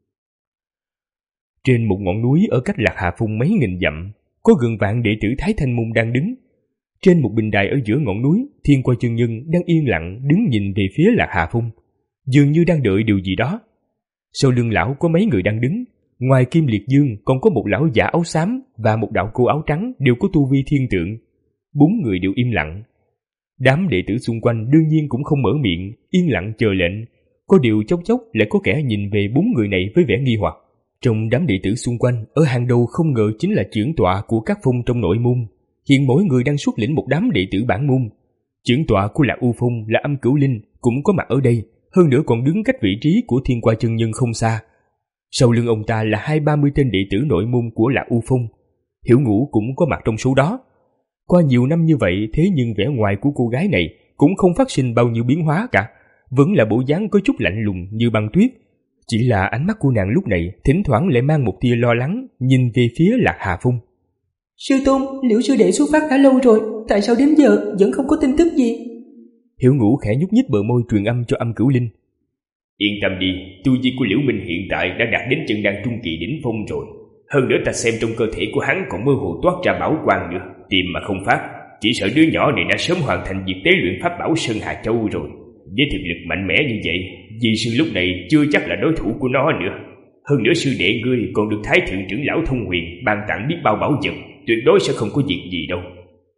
Trên một ngọn núi ở cách Lạc Hà Phong mấy nghìn dặm, có gần vạn đệ tử Thái Thanh Môn đang đứng. Trên một bình đài ở giữa ngọn núi, Thiên Qua Chân Nhân đang yên lặng đứng nhìn về phía Lạc Hà Phong, dường như đang đợi điều gì đó. Sau lưng lão có mấy người đang đứng, ngoài Kim Liệt Dương còn có một lão giả áo xám và một đạo cô áo trắng đều có tu vi thiên tượng. Bốn người đều im lặng. Đám đệ tử xung quanh đương nhiên cũng không mở miệng, yên lặng chờ lệnh. Có điều chốc chốc lại có kẻ nhìn về bốn người này với vẻ nghi hoặc. Trong đám đệ tử xung quanh, ở hàng đầu không ngờ chính là trưởng tọa của các phong trong nội môn. Hiện mỗi người đang xuất lĩnh một đám đệ tử bản môn. Trưởng tọa của Lạc U Phong là Âm Cửu Linh cũng có mặt ở đây, hơn nữa còn đứng cách vị trí của Thiên Qua Chân Nhân không xa. Sau lưng ông ta là hai ba mươi tên đệ tử nội môn của Lạc U Phong. Hiểu Ngũ cũng có mặt trong số đó. Qua nhiều năm như vậy, thế nhưng vẻ ngoài của cô gái này cũng không phát sinh bao nhiêu biến hóa cả, vẫn là bộ dáng có chút lạnh lùng như băng tuyết. Chỉ là ánh mắt của nàng lúc này thỉnh thoảng lại mang một tia lo lắng, nhìn về phía Lạc Hà Phong.
Sư tôn, Liễu sư đệ xuất phát đã lâu rồi, tại sao đến giờ vẫn không có tin tức gì?
Hiểu Ngũ khẽ nhúc nhích bờ môi truyền âm cho Âm Cửu Linh.
Yên tâm đi, tu vi của Liễu Minh hiện tại đã đạt đến chân đan trung kỳ đỉnh phong rồi. Hơn nữa ta xem trong cơ thể của hắn còn mơ hồ toát ra bảo quang nữa, tìm mà không phát. Chỉ sợ đứa nhỏ này đã sớm hoàn thành việc tế luyện pháp bảo Sơn Hà Châu rồi. Với thực lực mạnh mẽ như vậy, di sư lúc này chưa chắc là đối thủ của nó nữa. Hơn nữa sư đệ ngươi còn được Thái Thượng trưởng lão Thông Huyền ban tặng biết bao bảo vật, tuyệt đối sẽ không có việc gì đâu.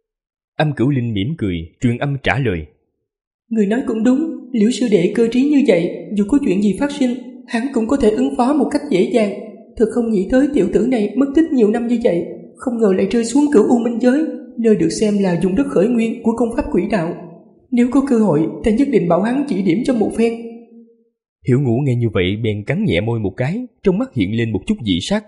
Âm Cửu Linh mỉm cười, truyền âm trả lời.
Người nói cũng đúng, Liễu sư đệ cơ trí như vậy, dù có chuyện gì phát sinh, hắn cũng có thể ứng phó một cách dễ dàng. Thật không nghĩ tới tiểu tử này mất tích nhiều năm như vậy, không ngờ lại rơi xuống Cửu U Minh giới, nơi được xem là dùng đất khởi nguyên của công pháp quỷ đạo. Nếu có cơ hội, ta nhất định bảo hắn chỉ điểm cho một phen.
Hiểu Ngũ nghe như vậy bèn cắn nhẹ môi một cái, trong mắt hiện lên một chút dị sắc.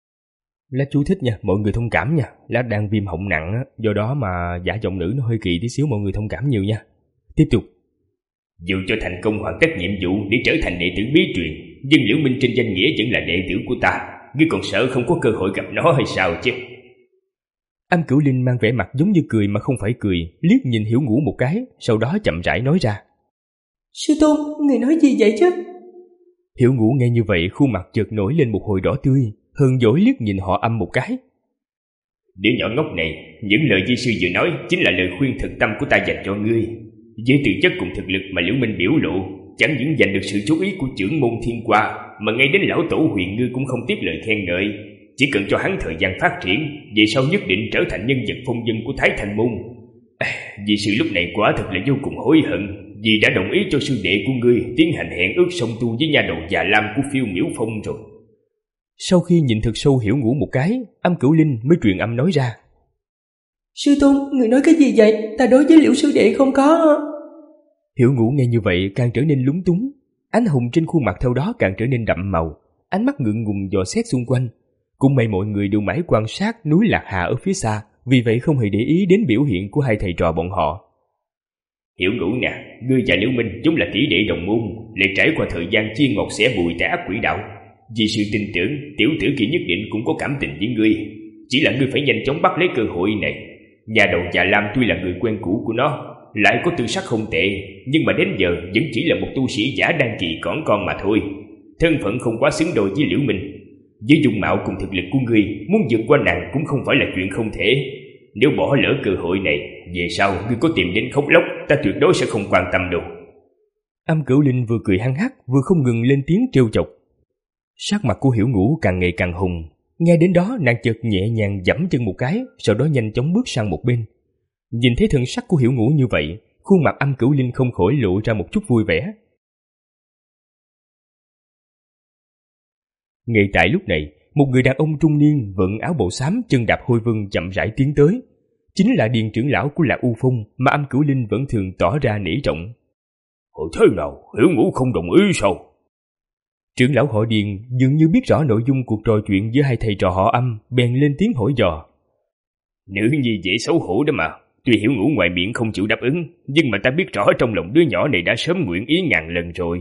Lá chú thích nha, mọi người thông cảm nha. Lá đang viêm họng nặng, do đó mà giả giọng nữ nó hơi kỳ tí xíu, mọi người thông cảm nhiều nha. Tiếp tục.
Dù cho thành công hoàn tất nhiệm vụ để trở thành đệ tử bí truyền, nhưng Liễu Minh trên danh nghĩa vẫn là đệ tử của ta. Ngươi còn sợ không có cơ hội gặp nó hay sao chứ?
Âm Cửu Linh mang vẻ mặt giống như cười mà không phải cười, liếc nhìn Hiểu Ngũ một cái, sau đó chậm rãi nói ra.
Sư tôn, người nói gì vậy chứ?
Hiểu Ngũ nghe như vậy, khuôn mặt chợt nổi lên một hồi đỏ tươi, hờn dỗi liếc nhìn họ Âm một cái.
Đứa nhỏ ngốc này, những lời di sư vừa nói chính là lời khuyên thực tâm của ta dành cho ngươi. Với tư chất cùng thực lực mà Liễu Minh biểu lộ, chẳng những giành được sự chú ý của trưởng môn Thiên Qua, mà ngay đến lão tổ Huyền Ngư cũng không tiếc lời khen ngợi. Chỉ cần cho hắn thời gian phát triển, về sau nhất định trở thành nhân vật phong vân của Thái Thanh Môn. À, vì sự lúc này quả thật là vô cùng hối hận, vì đã đồng ý cho sư đệ của ngươi tiến hành hẹn ước song tu với nha đầu già lam của Phiêu Miểu Phong rồi.
Sau khi nhìn thật sâu Hiểu Ngũ một cái, Âm Cửu Linh mới truyền âm nói ra.
Sư tôn, người nói cái gì vậy? Ta đối với Liễu sư đệ không có...
Hiểu Ngũ nghe như vậy càng trở nên lúng túng, ánh hồng trên khuôn mặt theo đó càng trở nên đậm màu, ánh mắt ngượng ngùng dò xét xung quanh. Cũng may mọi người đều mãi quan sát núi Lạc Hà ở phía xa, vì vậy không hề để ý đến biểu hiện của hai thầy trò bọn họ.
Hiểu Ngũ nè, ngươi và Liễu Minh chúng là tỷ đệ đồng môn, lại trải qua thời gian chia ngọt xẻ bùi tại ác quỷ đạo. Vì sự tin tưởng, tiểu tử kia nhất định cũng có cảm tình với ngươi. Chỉ là ngươi phải nhanh chóng bắt lấy cơ hội này. Nhà đầu Già Lam tuy là người quen cũ của nó, lại có tư sắc không tệ, nhưng mà đến giờ vẫn chỉ là một tu sĩ giả đan kỳ cỏn con mà thôi. Thân phận không quá xứng đôi với Liễu Minh. Với dung mạo cùng thực lực của ngươi, muốn vượt qua nàng cũng không phải là chuyện không thể. Nếu bỏ lỡ cơ hội này, về sau ngươi có tìm đến khóc lóc, ta tuyệt đối sẽ không quan tâm đâu.
Âm Cửu Linh vừa cười hăng hắc vừa không ngừng lên tiếng trêu chọc. Sắc mặt của Hiểu Ngũ càng ngày càng hùng. Nghe đến đó, nàng chợt nhẹ nhàng giẫm chân một cái, sau đó nhanh chóng bước sang một bên. Nhìn thấy thần sắc của Hiểu Ngũ như vậy, khuôn mặt Âm Cửu Linh không khỏi lộ ra một chút vui vẻ. Ngay tại lúc này, một người đàn ông trung niên vận áo bào xám chân đạp hôi vân chậm rãi tiến tới. Chính là Điền trưởng lão của Lạc U Phong mà Âm Cửu Linh vẫn thường tỏ ra nể trọng.
Ồ, thế nào, Hiểu Ngũ không đồng ý sao?
Trưởng lão họ Điền dường như biết rõ nội dung cuộc trò chuyện giữa hai thầy trò họ Âm, bèn lên tiếng hỏi dò.
Nữ nhi dễ xấu hổ đó mà. Tuy Hiểu Ngũ ngoài miệng không chịu đáp ứng, nhưng mà ta biết rõ trong lòng đứa nhỏ này đã sớm nguyện ý ngàn lần rồi.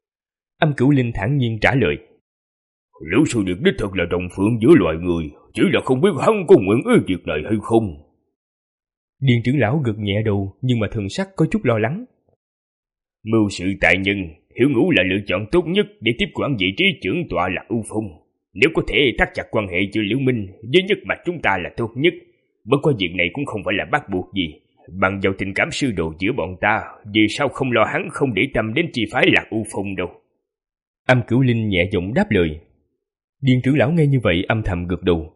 Âm Cửu Linh thản nhiên trả lời.
Liễu sư điệt đích thật là đồng phương giữa loài người, chỉ là không biết hắn có nguyện ý việc này hay không.
Điền trưởng lão gật nhẹ đầu, nhưng mà thần sắc có chút lo lắng.
Mưu sự tại nhân, Hiểu Ngũ là lựa chọn tốt nhất để tiếp quản vị trí trưởng tọa Lạc U Phong. Nếu có thể thắt chặt quan hệ giữa Liễu Minh với nhất mạch chúng ta là tốt nhất. Bất qua việc này cũng không phải là bắt buộc gì. Bằng vào tình cảm sư đồ giữa bọn ta, vì sao không lo hắn không để tâm đến chi phái Lạc U Phong đâu.
Âm Cửu Linh nhẹ giọng đáp lời. Điền trưởng lão nghe như vậy âm thầm gật đầu.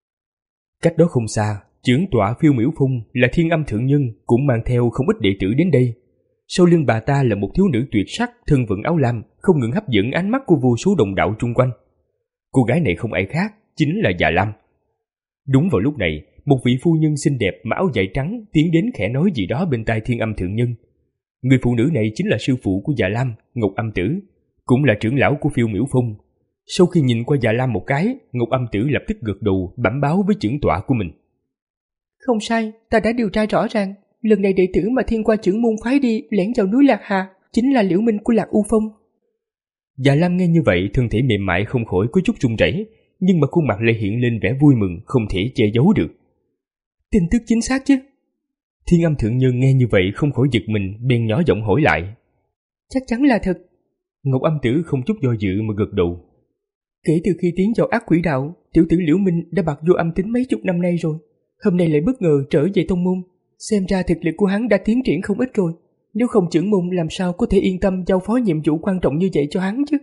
Cách đó không xa, trưởng tọa Phiêu Miểu Phong là Thiên Âm thượng nhân cũng mang theo không ít đệ tử đến đây. Sau lưng bà ta là một thiếu nữ tuyệt sắc, thân vận áo lam, không ngừng hấp dẫn ánh mắt của vô số đồng đạo chung quanh. Cô gái này không ai khác, chính là Già Lam. Đúng vào lúc này, một vị phu nhân xinh đẹp mặc áo dài trắng tiến đến khẽ nói gì đó bên tai Thiên Âm thượng nhân. Người phụ nữ này chính là sư phụ của Già Lam, Ngọc Âm Tử, cũng là trưởng lão của Phiêu Miểu Phong. Sau khi nhìn qua Già Lam một cái, Ngọc Âm Tử lập tức gật đầu bẩm báo với trưởng tọa của mình.
Không sai, ta đã điều tra rõ ràng. Lần này đệ tử mà Thiên Qua trưởng môn phái đi lẻn vào núi Lạc Hà chính là Liễu Minh của Lạc U Phong.
Già Lam nghe như vậy, thân thể mềm mại không khỏi có chút run rẩy, nhưng mà khuôn mặt lại hiện lên vẻ vui mừng không thể che giấu được.
Tin tức chính xác chứ?
Thiên Âm thượng nhân nghe như vậy không khỏi giật mình, bèn nhỏ giọng hỏi lại.
Chắc chắn là thật.
Ngọc Âm Tử không chút do dự mà gật đầu.
Kể từ khi tiến vào ác quỷ đạo, tiểu tử Liễu Minh đã bạc vô âm tính mấy chục năm nay rồi. Hôm nay lại bất ngờ trở về tông môn. Xem ra thực lực của hắn đã tiến triển không ít rồi. Nếu không trưởng môn làm sao có thể yên tâm giao phó nhiệm vụ quan trọng như vậy cho hắn chứ?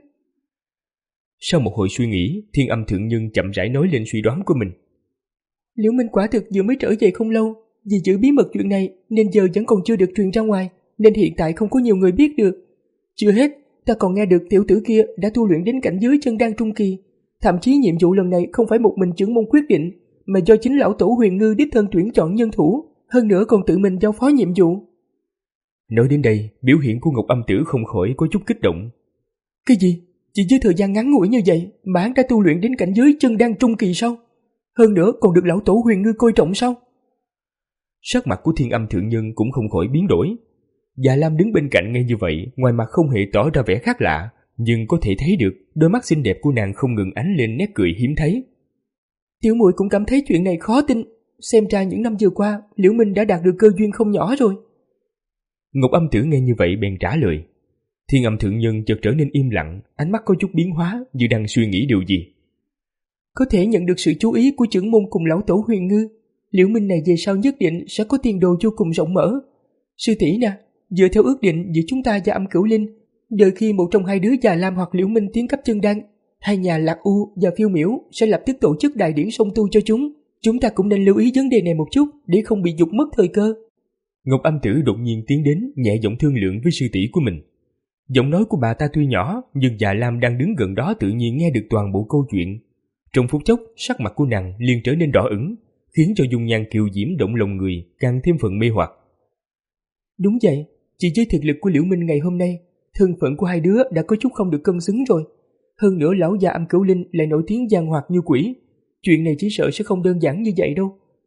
Sau một hồi suy nghĩ, Thiên Âm thượng nhân chậm rãi nói lên suy đoán của mình.
Liễu Minh quả thực vừa mới trở về không lâu, vì giữ bí mật chuyện này nên giờ vẫn còn chưa được truyền ra ngoài, nên hiện tại không có nhiều người biết được. Chưa hết, ta còn nghe được tiểu tử kia đã tu luyện đến cảnh giới chân đan trung kỳ. Thậm chí nhiệm vụ lần này không phải một mình trưởng môn quyết định, mà do chính lão tổ Huyền Ngư đích thân tuyển chọn nhân thủ, hơn nữa còn tự mình giao phó nhiệm vụ.
Nói đến đây, biểu hiện của Ngọc Âm Tử không khỏi có chút kích động.
Cái gì? Chỉ với thời gian ngắn ngủi như vậy mà hắn đã tu luyện đến cảnh giới chân đan trung kỳ sao? Hơn nữa còn được lão tổ Huyền Ngư coi trọng sao?
Sắc mặt của Thiên Âm thượng nhân cũng không khỏi biến đổi. Già Lam đứng bên cạnh nghe như vậy, ngoài mặt không hề tỏ ra vẻ khác lạ, nhưng có thể thấy được đôi mắt xinh đẹp của nàng không ngừng ánh lên nét cười hiếm thấy.
Tiểu muội cũng cảm thấy chuyện này khó tin, xem ra những năm vừa qua Liễu Minh đã đạt được cơ duyên không nhỏ rồi.
Ngọc Âm Tử nghe như vậy bèn trả lời. Thiên Âm thượng nhân chợt trở nên im lặng, ánh mắt có chút biến hóa, như đang suy nghĩ điều gì.
Có thể nhận được sự chú ý của trưởng môn cùng lão tổ Huyền Ngư, Liễu Minh này về sau nhất định sẽ có tiền đồ vô cùng rộng mở. Sư tỷ nè, dựa theo ước định giữa chúng ta và Âm Cửu Linh, đợi khi một trong hai đứa Già Lam hoặc Liễu Minh tiến cấp chân đan, hai nhà Lạc U và Phiêu Miểu sẽ lập tức tổ chức đại điển song tu cho chúng. Chúng ta cũng nên lưu ý vấn đề này một chút để không bị dục mất thời cơ.
Ngọc Âm Tử đột nhiên tiến đến, nhẹ giọng thương lượng với sư tỷ của mình. Giọng nói của bà ta tuy nhỏ, nhưng Già Lam đang đứng gần đó tự nhiên nghe được toàn bộ câu chuyện. Trong phút chốc, sắc mặt của nàng liền trở nên đỏ ửng, khiến cho dung nhan kiều diễm động lòng người càng thêm phần mê hoặc.
Đúng vậy, chỉ với thực lực của Liễu Minh ngày hôm nay, thân phận của hai đứa đã có chút không được cân xứng rồi. Hơn nữa lão già Âm Cửu Linh lại nổi tiếng giang hoạt như quỷ. Chuyện này chỉ sợ sẽ không đơn giản như vậy đâu.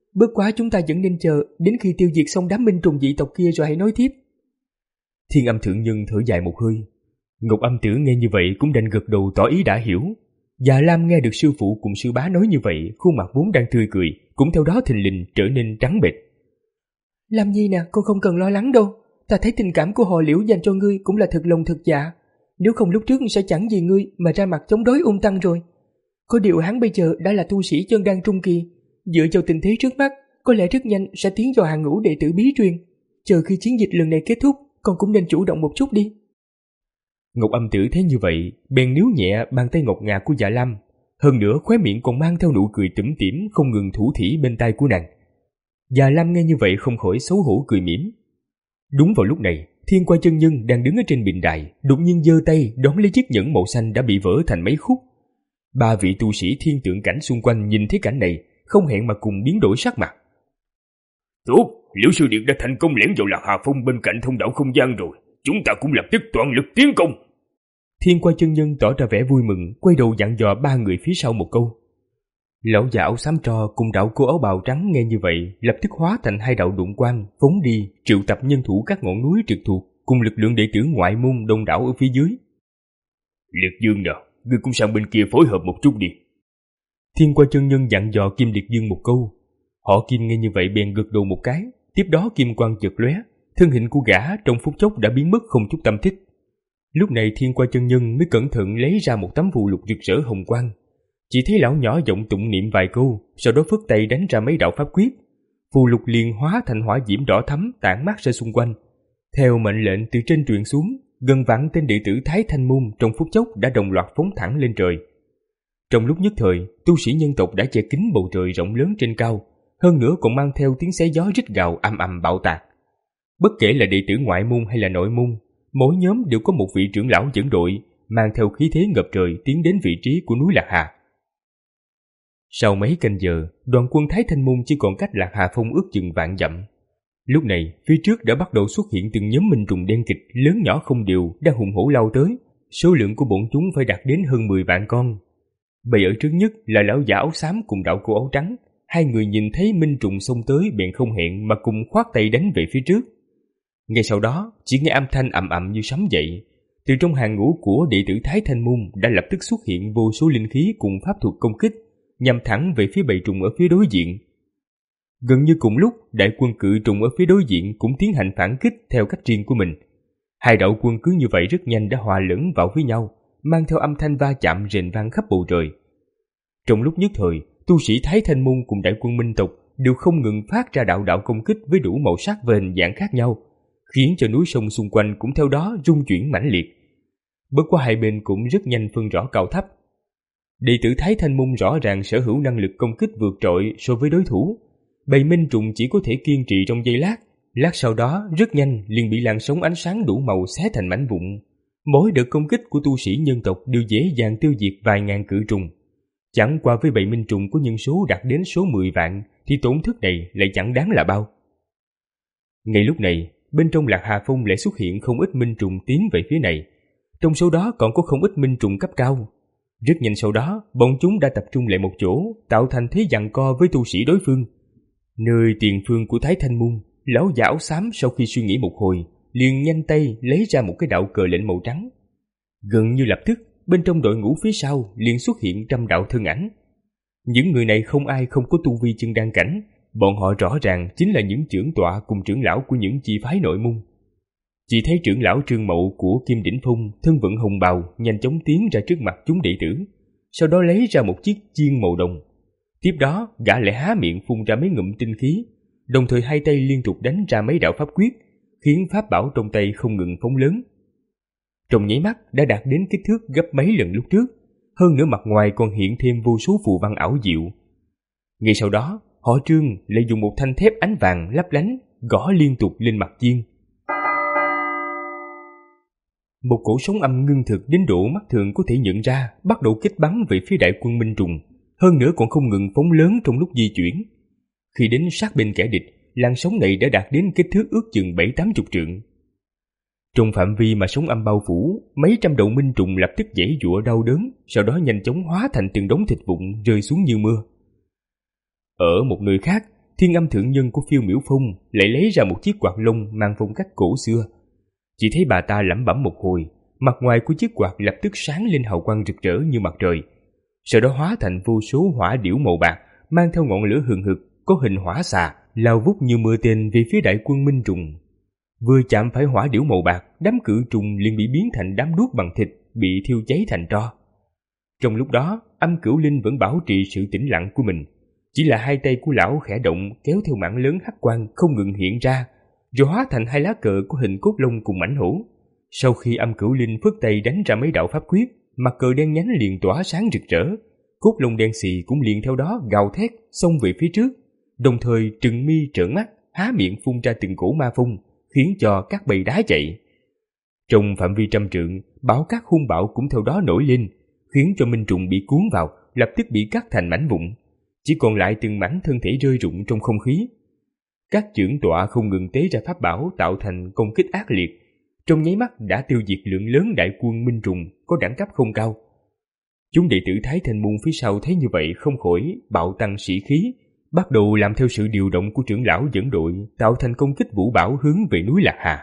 Bất quá chúng ta vẫn nên chờ đến khi tiêu diệt xong đám minh trùng dị tộc kia rồi hãy nói tiếp.
Thiên Âm thượng nhân thở dài một hơi. Ngọc Âm Tử nghe như vậy cũng đành gật đầu tỏ ý đã hiểu. Dạ Lam nghe được sư phụ cùng sư bá nói như vậy, khuôn mặt vốn đang tươi cười cũng theo đó thình lình trở nên trắng bệch.
Lam Nhi nè, con không cần lo lắng đâu. Ta thấy tình cảm của họ Liễu dành cho ngươi cũng là thật lòng thật dạ. Nếu không lúc trước sẽ chẳng vì ngươi mà ra mặt chống đối ung tăng rồi. Có điều hắn bây giờ đã là tu sĩ chân đan trung kỳ, dựa vào tình thế trước mắt, có lẽ rất nhanh sẽ tiến vào hàng ngũ đệ tử bí truyền. Chờ khi chiến dịch lần này kết thúc, con cũng nên chủ động một chút đi.
Ngọc Âm Tử thấy như vậy, bèn níu nhẹ bàn tay ngọc ngà của Dạ Lam, hơn nữa khóe miệng còn mang theo nụ cười tủm tỉm không ngừng thủ thỉ bên tai của nàng. Dạ Lam nghe như vậy không khỏi xấu hổ cười mỉm. Đúng vào lúc này, Thiên Qua chân nhân đang đứng ở trên bình đài, đột nhiên giơ tay đón lấy chiếc nhẫn màu xanh đã bị vỡ thành mấy khúc. Ba vị tu sĩ thiên tượng cảnh xung quanh nhìn thấy cảnh này, không hẹn mà cùng biến đổi sắc mặt.
Tốt, Liễu sư điện đã thành công lẻn vào Lạc Hà Phong bên cạnh thông đạo không gian rồi, chúng ta cũng lập tức toàn lực tiến công.
Thiên Qua chân nhân tỏ ra vẻ vui mừng, quay đầu dặn dò ba người phía sau một câu. Lão già áo xám tro cùng đạo cô áo bào trắng nghe như vậy, lập tức hóa thành hai đạo đụng quang, phóng đi, triệu tập nhân thủ các ngọn núi trực thuộc, cùng lực lượng đệ tử ngoại môn đông đảo ở phía dưới.
Liệt Dương nè, ngươi cũng sang bên kia phối hợp một chút đi.
Thiên Qua chân nhân dặn dò Kim Liệt Dương một câu. Họ Kim nghe như vậy bèn gật đầu một cái, tiếp đó kim quang chợt lóe, thân hình của gã trong phút chốc đã biến mất không chút tâm tích. Lúc này Thiên Qua chân nhân mới cẩn thận lấy ra một tấm phù lục rực rỡ hồng quang. Chỉ thấy lão nhỏ giọng tụng niệm vài câu, sau đó phất tay đánh ra mấy đạo pháp quyết. Phù lục liền hóa thành hỏa diễm đỏ thắm tản mát ra xung quanh. Theo mệnh lệnh từ trên truyền xuống, gần vạn tên đệ tử Thái Thanh Môn trong phút chốc đã đồng loạt phóng thẳng lên trời. Trong lúc nhất thời, tu sĩ nhân tộc đã che kín bầu trời rộng lớn trên cao, hơn nữa còn mang theo tiếng xé gió rít gào ầm ầm bạo tạc. Bất kể là đệ tử ngoại môn hay là nội môn, mỗi nhóm đều có một vị trưởng lão dẫn đội, mang theo khí thế ngập trời tiến đến vị trí của núi Lạc Hà. Sau mấy canh giờ, đoàn quân Thái Thanh Môn chỉ còn cách Lạc Hà Phong ước chừng vạn dặm. Lúc này, phía trước đã bắt đầu xuất hiện từng nhóm minh trùng đen kịch lớn nhỏ không đều đang hùng hổ lao tới, số lượng của bọn chúng phải đạt đến hơn mười vạn con. Bầy ở trước nhất là lão giả áo xám cùng đạo cô áo trắng, hai người nhìn thấy minh trùng xông tới bèn không hẹn mà cùng khoát tay đánh về phía trước. Ngay sau đó, chỉ nghe âm thanh ầm ầm như sấm dậy, từ trong hàng ngũ của đệ tử Thái Thanh Môn đã lập tức xuất hiện vô số linh khí cùng pháp thuật công kích, nhằm thẳng về phía bầy trùng ở phía đối diện. Gần như cùng lúc, đại quân cự trùng ở phía đối diện cũng tiến hành phản kích theo cách riêng của mình. Hai đạo quân cứ như vậy rất nhanh đã hòa lẫn vào với nhau, mang theo âm thanh va chạm rền vang khắp bầu trời. Trong lúc nhất thời, tu sĩ Thái Thanh Môn cùng đại quân minh tộc đều không ngừng phát ra đạo đạo công kích với đủ màu sắc và hình dạng khác nhau, khiến cho núi sông xung quanh cũng theo đó rung chuyển mãnh liệt. Bất quá hai bên cũng rất nhanh phân rõ cao thấp. Đệ tử Thái Thanh Môn rõ ràng sở hữu năng lực công kích vượt trội so với đối thủ. Bầy minh trùng chỉ có thể kiên trì trong giây lát, lát sau đó rất nhanh liền bị làn sóng ánh sáng đủ màu xé thành mảnh vụn. Mỗi đợt công kích của tu sĩ nhân tộc đều dễ dàng tiêu diệt vài ngàn cự trùng. Chẳng qua với bầy minh trùng có nhân số đạt đến số mười vạn thì tổn thất này lại chẳng đáng là bao. Ngay lúc này, bên trong Lạc Hà Phong lại xuất hiện không ít minh trùng tiến về phía này. Trong số đó còn có không ít minh trùng cấp cao. Rất nhanh sau đó, bọn chúng đã tập trung lại một chỗ, tạo thành thế giằng co với tu sĩ đối phương. Nơi tiền phương của Thái Thanh Môn, lão giả áo xám sau khi suy nghĩ một hồi, liền nhanh tay lấy ra một cái đạo cờ lệnh màu trắng. Gần như lập tức, bên trong đội ngũ phía sau liền xuất hiện trăm đạo thân ảnh. Những người này không ai không có tu vi chân đan cảnh, bọn họ rõ ràng chính là những trưởng tọa cùng trưởng lão của những chi phái nội môn. Chỉ thấy trưởng lão Trương Mậu của Kim Đỉnh Phong thân vận hồng bào nhanh chóng tiến ra trước mặt chúng đệ tử, sau đó lấy ra một chiếc chiên màu đồng. Tiếp đó, gã lại há miệng phun ra mấy ngụm tinh khí, đồng thời hai tay liên tục đánh ra mấy đạo pháp quyết, khiến pháp bảo trong tay không ngừng phóng lớn. Trong nháy mắt đã đạt đến kích thước gấp mấy lần lúc trước, hơn nữa mặt ngoài còn hiện thêm vô số phù văn ảo diệu. Ngay sau đó, họ Trương lại dùng một thanh thép ánh vàng lấp lánh gõ liên tục lên mặt chiên. Một cổ sóng âm ngưng thực đến độ mắt thường có thể nhận ra bắt đầu kích bắn về phía đại quân minh trùng, hơn nữa còn không ngừng phóng lớn trong lúc di chuyển. Khi đến sát bên kẻ địch, làn sóng này đã đạt đến kích thước ước chừng bảy tám chục trượng. Trong phạm vi mà sóng âm bao phủ, mấy trăm đầu minh trùng lập tức giãy giụa đau đớn, sau đó nhanh chóng hóa thành từng đống thịt vụn rơi xuống như mưa. Ở một nơi khác, Thiên Âm thượng nhân của Phiêu Miểu Phong lại lấy ra một chiếc quạt lông mang phong cách cổ xưa. Chỉ thấy bà ta lẩm bẩm một hồi, mặt ngoài của chiếc quạt lập tức sáng lên hào quang rực rỡ như mặt trời, sau đó hóa thành vô số hỏa điểu màu bạc mang theo ngọn lửa hừng hực có hình hỏa xà lao vút như mưa tên về phía đại quân Minh Trùng. Vừa chạm phải hỏa điểu màu bạc, đám cự trùng liền bị biến thành đám đuốc bằng thịt, bị thiêu cháy thành tro. Trong lúc đó, Âm Cửu Linh vẫn bảo trì sự tĩnh lặng của mình, chỉ là hai tay của lão khẽ động kéo theo mảng lớn hắc quang không ngừng hiện ra, rồi hóa thành hai lá cờ có hình cốt lông cùng mãnh hổ. Sau khi Âm Cửu Linh phất tay đánh ra mấy đạo pháp quyết, mặt cờ đen nhánh liền tỏa sáng rực rỡ, cốt lông đen xì cũng liền theo đó gào thét xông về phía trước, đồng thời trừng mi trợn mắt, há miệng phun ra từng cổ ma phun, khiến cho các bầy đá chạy. Trong phạm vi trăm trượng, bão cát hung bạo cũng theo đó nổi lên, khiến cho Minh Trùng bị cuốn vào, lập tức bị cắt thành mảnh vụn, chỉ còn lại từng mảnh thân thể rơi rụng trong không khí. Các chưởng tọa không ngừng tế ra pháp bảo tạo thành công kích ác liệt, trong nháy mắt đã tiêu diệt lượng lớn đại quân Minh Trùng có đẳng cấp không cao. Chúng đệ tử Thái Thanh Môn phía sau thấy như vậy không khỏi bạo tăng sĩ khí, bắt đầu làm theo sự điều động của trưởng lão dẫn đội, tạo thành công kích vũ bão hướng về núi Lạc Hà.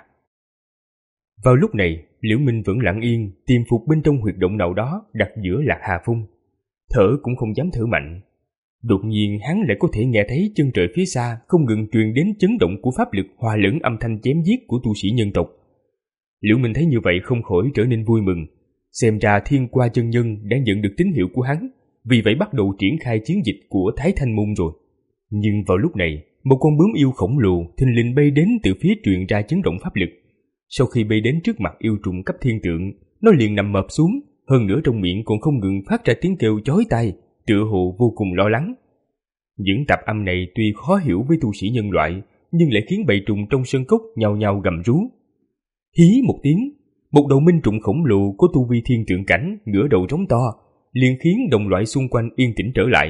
Vào lúc này, Liễu Minh vẫn lặng yên tìm phục bên trong huyệt động nào đó đặt giữa Lạc Hà Phong, thở cũng không dám thở mạnh. Đột nhiên hắn lại có thể nghe thấy chân trời phía xa không ngừng truyền đến chấn động của pháp lực hòa lẫn âm thanh chém giết của tu sĩ nhân tộc. Liễu Minh thấy như vậy không khỏi trở nên vui mừng, xem ra Thiên Qua chân nhân đã nhận được tín hiệu của hắn, vì vậy bắt đầu triển khai chiến dịch của Thái Thanh Môn rồi. Nhưng vào lúc này, một con bướm yêu khổng lồ thình lình bay đến từ phía truyền ra chấn động pháp lực. Sau khi bay đến trước mặt yêu trùng cấp thiên tượng, nó liền nằm mập xuống, hơn nữa trong miệng còn không ngừng phát ra tiếng kêu chói tai, tựa hồ vô cùng lo lắng. Những tạp âm này tuy khó hiểu với tu sĩ nhân loại, nhưng lại khiến bầy trùng trong sơn cốc nhao nhao gầm rú. Hí một tiếng, một đầu minh trùng khổng lồ có tu vi thiên tượng cảnh ngửa đầu rống to, liền khiến đồng loại xung quanh yên tĩnh trở lại.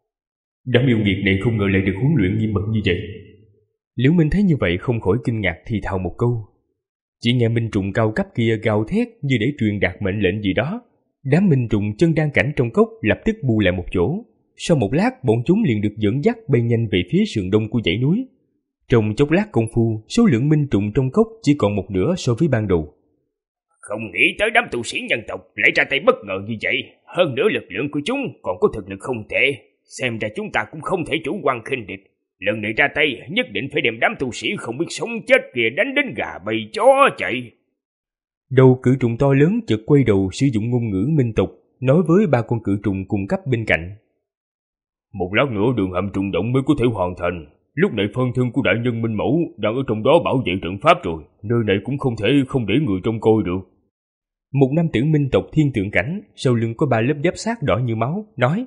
Đám yêu nghiệt này không ngờ lại được huấn luyện nghiêm mật như vậy. Liễu Minh thấy như vậy không khỏi kinh ngạc thì thào một câu. Chỉ nghe minh trùng cao cấp kia gào thét như để truyền đạt mệnh lệnh gì đó. Đám minh trùng chân đang cảnh trong cốc lập tức bu lại một chỗ. Sau một lát, bọn chúng liền được dẫn dắt bay nhanh về phía sườn đông của dãy núi. Trong chốc lát công phu, số lượng minh trùng trong cốc chỉ còn một nửa so với ban đầu.
Không nghĩ tới đám tu sĩ nhân tộc lại ra tay bất ngờ như vậy. Hơn nữa lực lượng của chúng còn có thực lực không tệ. Xem ra chúng ta cũng không thể chủ quan khinh địch. Lần này ra tay nhất định phải đem đám tu sĩ không biết sống chết kia đánh đến gà bầy chó chạy.
Đầu cự trùng to lớn chợt quay đầu sử dụng ngôn ngữ minh tộc, nói với ba con cự trùng cùng cấp bên cạnh.
Một lát nữa đường hầm trùng động mới có thể hoàn thành. Lúc này phân thân của đại nhân Minh Mẫu đang ở trong đó bảo vệ trận pháp rồi. Nơi này cũng không thể không để người trông coi được.
Một nam tử minh tộc thiên tượng cảnh, sau lưng có ba lớp giáp sát đỏ như máu, nói.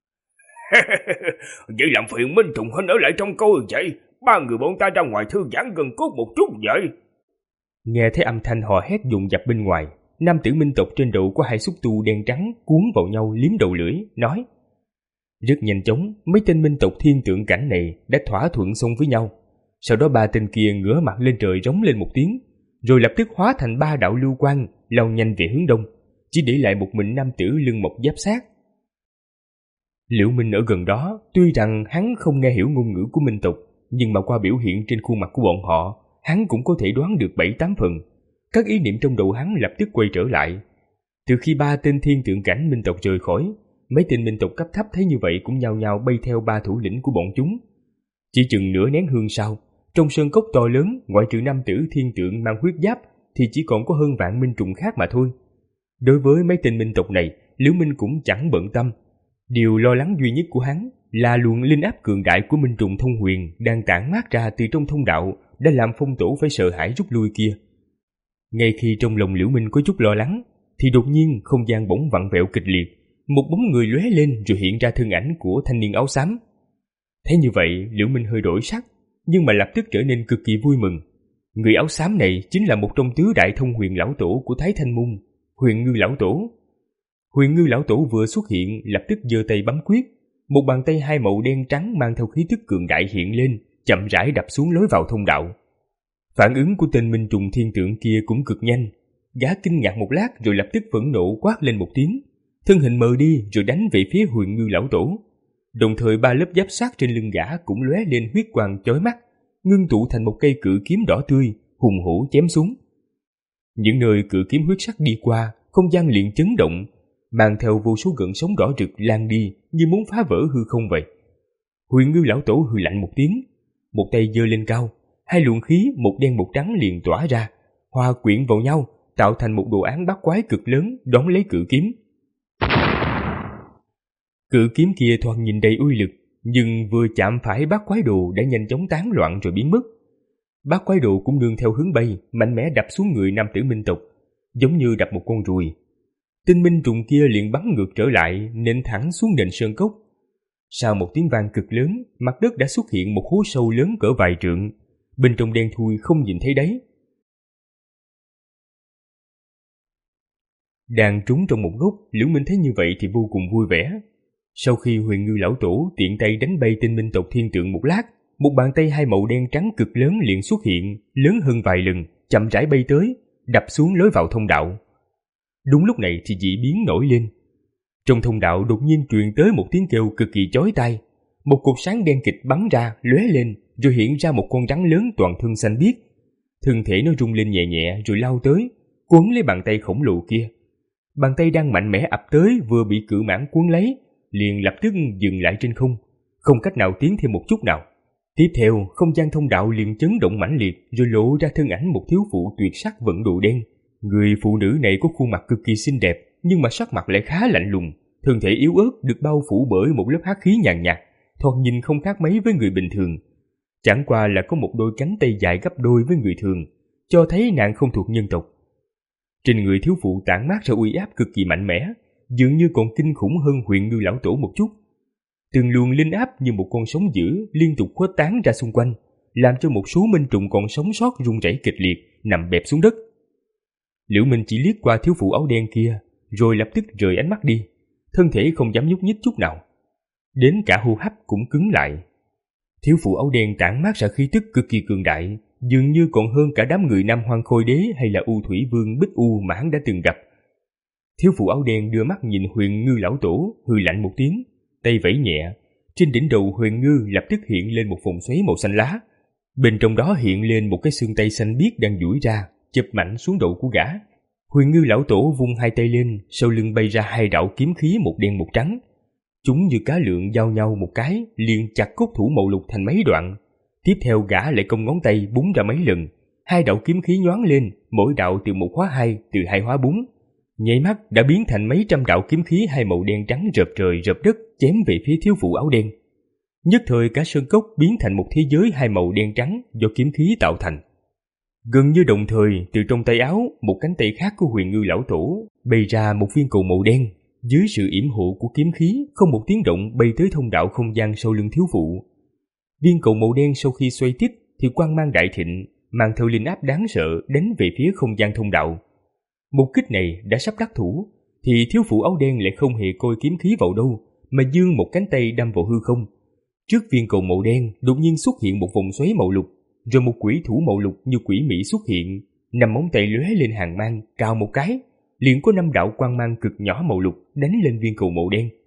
Vậy làm phiền Minh Trùng hơn ở lại trong coi vậy. Ba người bọn ta ra ngoài thư giãn gần cốt một chút vậy.
Nghe thấy âm thanh hò hét dồn dập bên ngoài, nam tử minh tộc trên đầu có hai xúc tu đen trắng cuốn vào nhau liếm đầu lưỡi, nói. Rất nhanh chóng, mấy tên minh tộc thiên tượng cảnh này đã thỏa thuận xong với nhau. Sau đó ba tên kia ngửa mặt lên trời rống lên một tiếng, rồi lập tức hóa thành ba đạo lưu quang lao nhanh về hướng đông, chỉ để lại một mình nam tử lưng mọc giáp sát. Liễu Minh ở gần đó, tuy rằng hắn không nghe hiểu ngôn ngữ của minh tộc, nhưng mà qua biểu hiện trên khuôn mặt của bọn họ, hắn cũng có thể đoán được bảy tám phần. Các ý niệm trong đầu hắn lập tức quay trở lại. Từ khi ba tên thiên tượng cảnh minh tộc rời khỏi, mấy tên minh tộc cấp thấp thấy như vậy cũng nhao nhao bay theo ba thủ lĩnh của bọn chúng. Chỉ chừng nửa nén hương sau, trong sơn cốc to lớn, ngoại trừ nam tử thiên tượng mang huyết giáp thì chỉ còn có hơn vạn minh trùng khác mà thôi. Đối với mấy tên minh tộc này, Liễu Minh cũng chẳng bận tâm. Điều lo lắng duy nhất của hắn là luồng linh áp cường đại của minh trùng thông huyền đang tản mát ra từ trong thông đạo đã làm phong tổ phải sợ hãi rút lui kia. Ngay khi trong lòng Liễu Minh có chút lo lắng, thì đột nhiên không gian bỗng vặn vẹo kịch liệt, một bóng người lóe lên rồi hiện ra thân ảnh của thanh niên áo xám. Thế như vậy, Liễu Minh hơi đổi sắc, nhưng mà lập tức trở nên cực kỳ vui mừng. Người áo xám này chính là một trong tứ đại thông huyền lão tổ của Thái Thanh Môn, Huyền Ngư lão tổ. Huyền Ngư lão tổ vừa xuất hiện lập tức giơ tay bấm quyết, một bàn tay hai màu đen trắng mang theo khí tức cường đại hiện lên, chậm rãi đập xuống lối vào thông đạo. Phản ứng của tên minh trùng thiên tượng kia cũng cực nhanh, gã kinh ngạc một lát rồi lập tức phẫn nộ quát lên một tiếng, thân hình mờ đi rồi đánh về phía Huyền Ngư lão tổ. Đồng thời ba lớp giáp sắt trên lưng gã cũng lóe lên huyết quang chói mắt, ngưng tụ thành một cây cự kiếm đỏ tươi, hùng hổ chém xuống. Những nơi cự kiếm huyết sắc đi qua, không gian liền chấn động, mang theo vô số gợn sóng đỏ rực lan đi như muốn phá vỡ hư không vậy. Huyền Ngư lão tổ hừ lạnh một tiếng, một tay giơ lên cao, hai luồng khí một đen một trắng liền tỏa ra, hòa quyện vào nhau, tạo thành một đồ án bát quái cực lớn đón lấy cự kiếm. Cự kiếm kia thoạt nhìn đầy uy lực, nhưng vừa chạm phải bát quái đồ đã nhanh chóng tán loạn rồi biến mất. Bát quái đồ cũng nương theo hướng bay, mạnh mẽ đập xuống người nam tử minh tộc, giống như đập một con ruồi. Tinh minh trùng kia liền bắn ngược trở lại, nện thẳng xuống nền sơn cốc. Sau một tiếng vang cực lớn, mặt đất đã xuất hiện một hố sâu lớn cỡ vài trượng, bên trong đen thui không nhìn thấy đáy. Đang trúng trong một góc, Liễu Minh thấy như vậy thì vô cùng vui vẻ. Sau khi Huyền Ngư lão tổ tiện tay đánh bay tinh minh tộc thiên tượng một lát, một bàn tay hai màu đen trắng cực lớn liền xuất hiện, lớn hơn vài lần, chậm rãi bay tới, đập xuống lối vào thông đạo. Đúng lúc này thì dị biến nổi lên. Trong thông đạo đột nhiên truyền tới một tiếng kêu cực kỳ chói tai. Một cột sáng đen kịt bắn ra, lóe lên, rồi hiện ra một con rắn lớn toàn thân xanh biếc. Thân thể nó rung lên nhẹ nhẹ rồi lao tới, quấn lấy bàn tay khổng lồ kia. Bàn tay đang mạnh mẽ ập tới vừa bị cự mãng cuốn lấy, liền lập tức dừng lại trên không, không cách nào tiến thêm một chút nào. Tiếp theo, không gian thông đạo liền chấn động mãnh liệt, rồi lộ ra thân ảnh một thiếu phụ tuyệt sắc vận đồ đen. Người phụ nữ này có khuôn mặt cực kỳ xinh đẹp, nhưng mà sắc mặt lại khá lạnh lùng, thân thể yếu ớt được bao phủ bởi một lớp hắc khí nhàn nhạt, thoạt nhìn không khác mấy với người bình thường. Chẳng qua là có một đôi cánh tay dài gấp đôi với người thường, cho thấy nàng không thuộc nhân tộc. Trên người thiếu phụ tản mát ra uy áp cực kỳ mạnh mẽ, dường như còn kinh khủng hơn Huyền Ngư lão tổ một chút. Từng luồng linh áp như một con sóng dữ liên tục khuếch tán ra xung quanh, làm cho một số minh trùng còn sống sót run rẩy kịch liệt, nằm bẹp xuống đất. Liễu Minh chỉ liếc qua thiếu phụ áo đen kia, rồi lập tức rời ánh mắt đi, thân thể không dám nhúc nhích chút nào. Đến cả hô hấp cũng cứng lại. Thiếu phụ áo đen tản mát ra khí tức cực kỳ cường đại, dường như còn hơn cả đám người Nam Hoang Khôi Đế hay là U Thủy Vương Bích U mà hắn đã từng gặp. Thiếu phụ áo đen đưa mắt nhìn Huyền Ngư lão tổ, hừ lạnh một tiếng, tay vẫy nhẹ, trên đỉnh đầu Huyền Ngư lập tức hiện lên một vòng xoáy màu xanh lá. Bên trong đó hiện lên một cái xương tay xanh biếc đang duỗi ra, chụp mạnh xuống đầu của gã. Huyền Ngư lão tổ vung hai tay lên, sau lưng bay ra hai đạo kiếm khí một đen một trắng. Chúng như cá lượng giao nhau một cái, liền chặt cốt thủ màu lục thành mấy đoạn. Tiếp theo gã lại cong ngón tay búng ra mấy lần, hai đạo kiếm khí nhoáng lên, mỗi đạo từ một hóa hai, từ hai hóa bốn. Nháy mắt đã biến thành mấy trăm đạo kiếm khí hai màu đen trắng rợp trời rợp đất chém về phía thiếu phụ áo đen. Nhất thời cả sơn cốc biến thành một thế giới hai màu đen trắng do kiếm khí tạo thành. Gần như đồng thời, từ trong tay áo, một cánh tay khác của Huyền Ngư lão tổ bay ra một viên cầu màu đen, dưới sự yểm hộ của kiếm khí, không một tiếng động bay tới thông đạo không gian sau lưng thiếu phụ. Viên cầu màu đen sau khi xoay tít thì quang mang đại thịnh, mang theo linh áp đáng sợ đánh về phía không gian thông đạo. Một kích này đã sắp đắc thủ, thì thiếu phụ áo đen lại không hề coi kiếm khí vào đâu, mà giương một cánh tay đâm vào hư không. Trước viên cầu màu đen đột nhiên xuất hiện một vòng xoáy màu lục, rồi một quỷ thủ màu lục như quỷ mỹ xuất hiện, năm móng tay lóe lên hàng mang, cào một cái, liền có năm đạo quang mang cực nhỏ màu lục đánh lên viên cầu màu đen.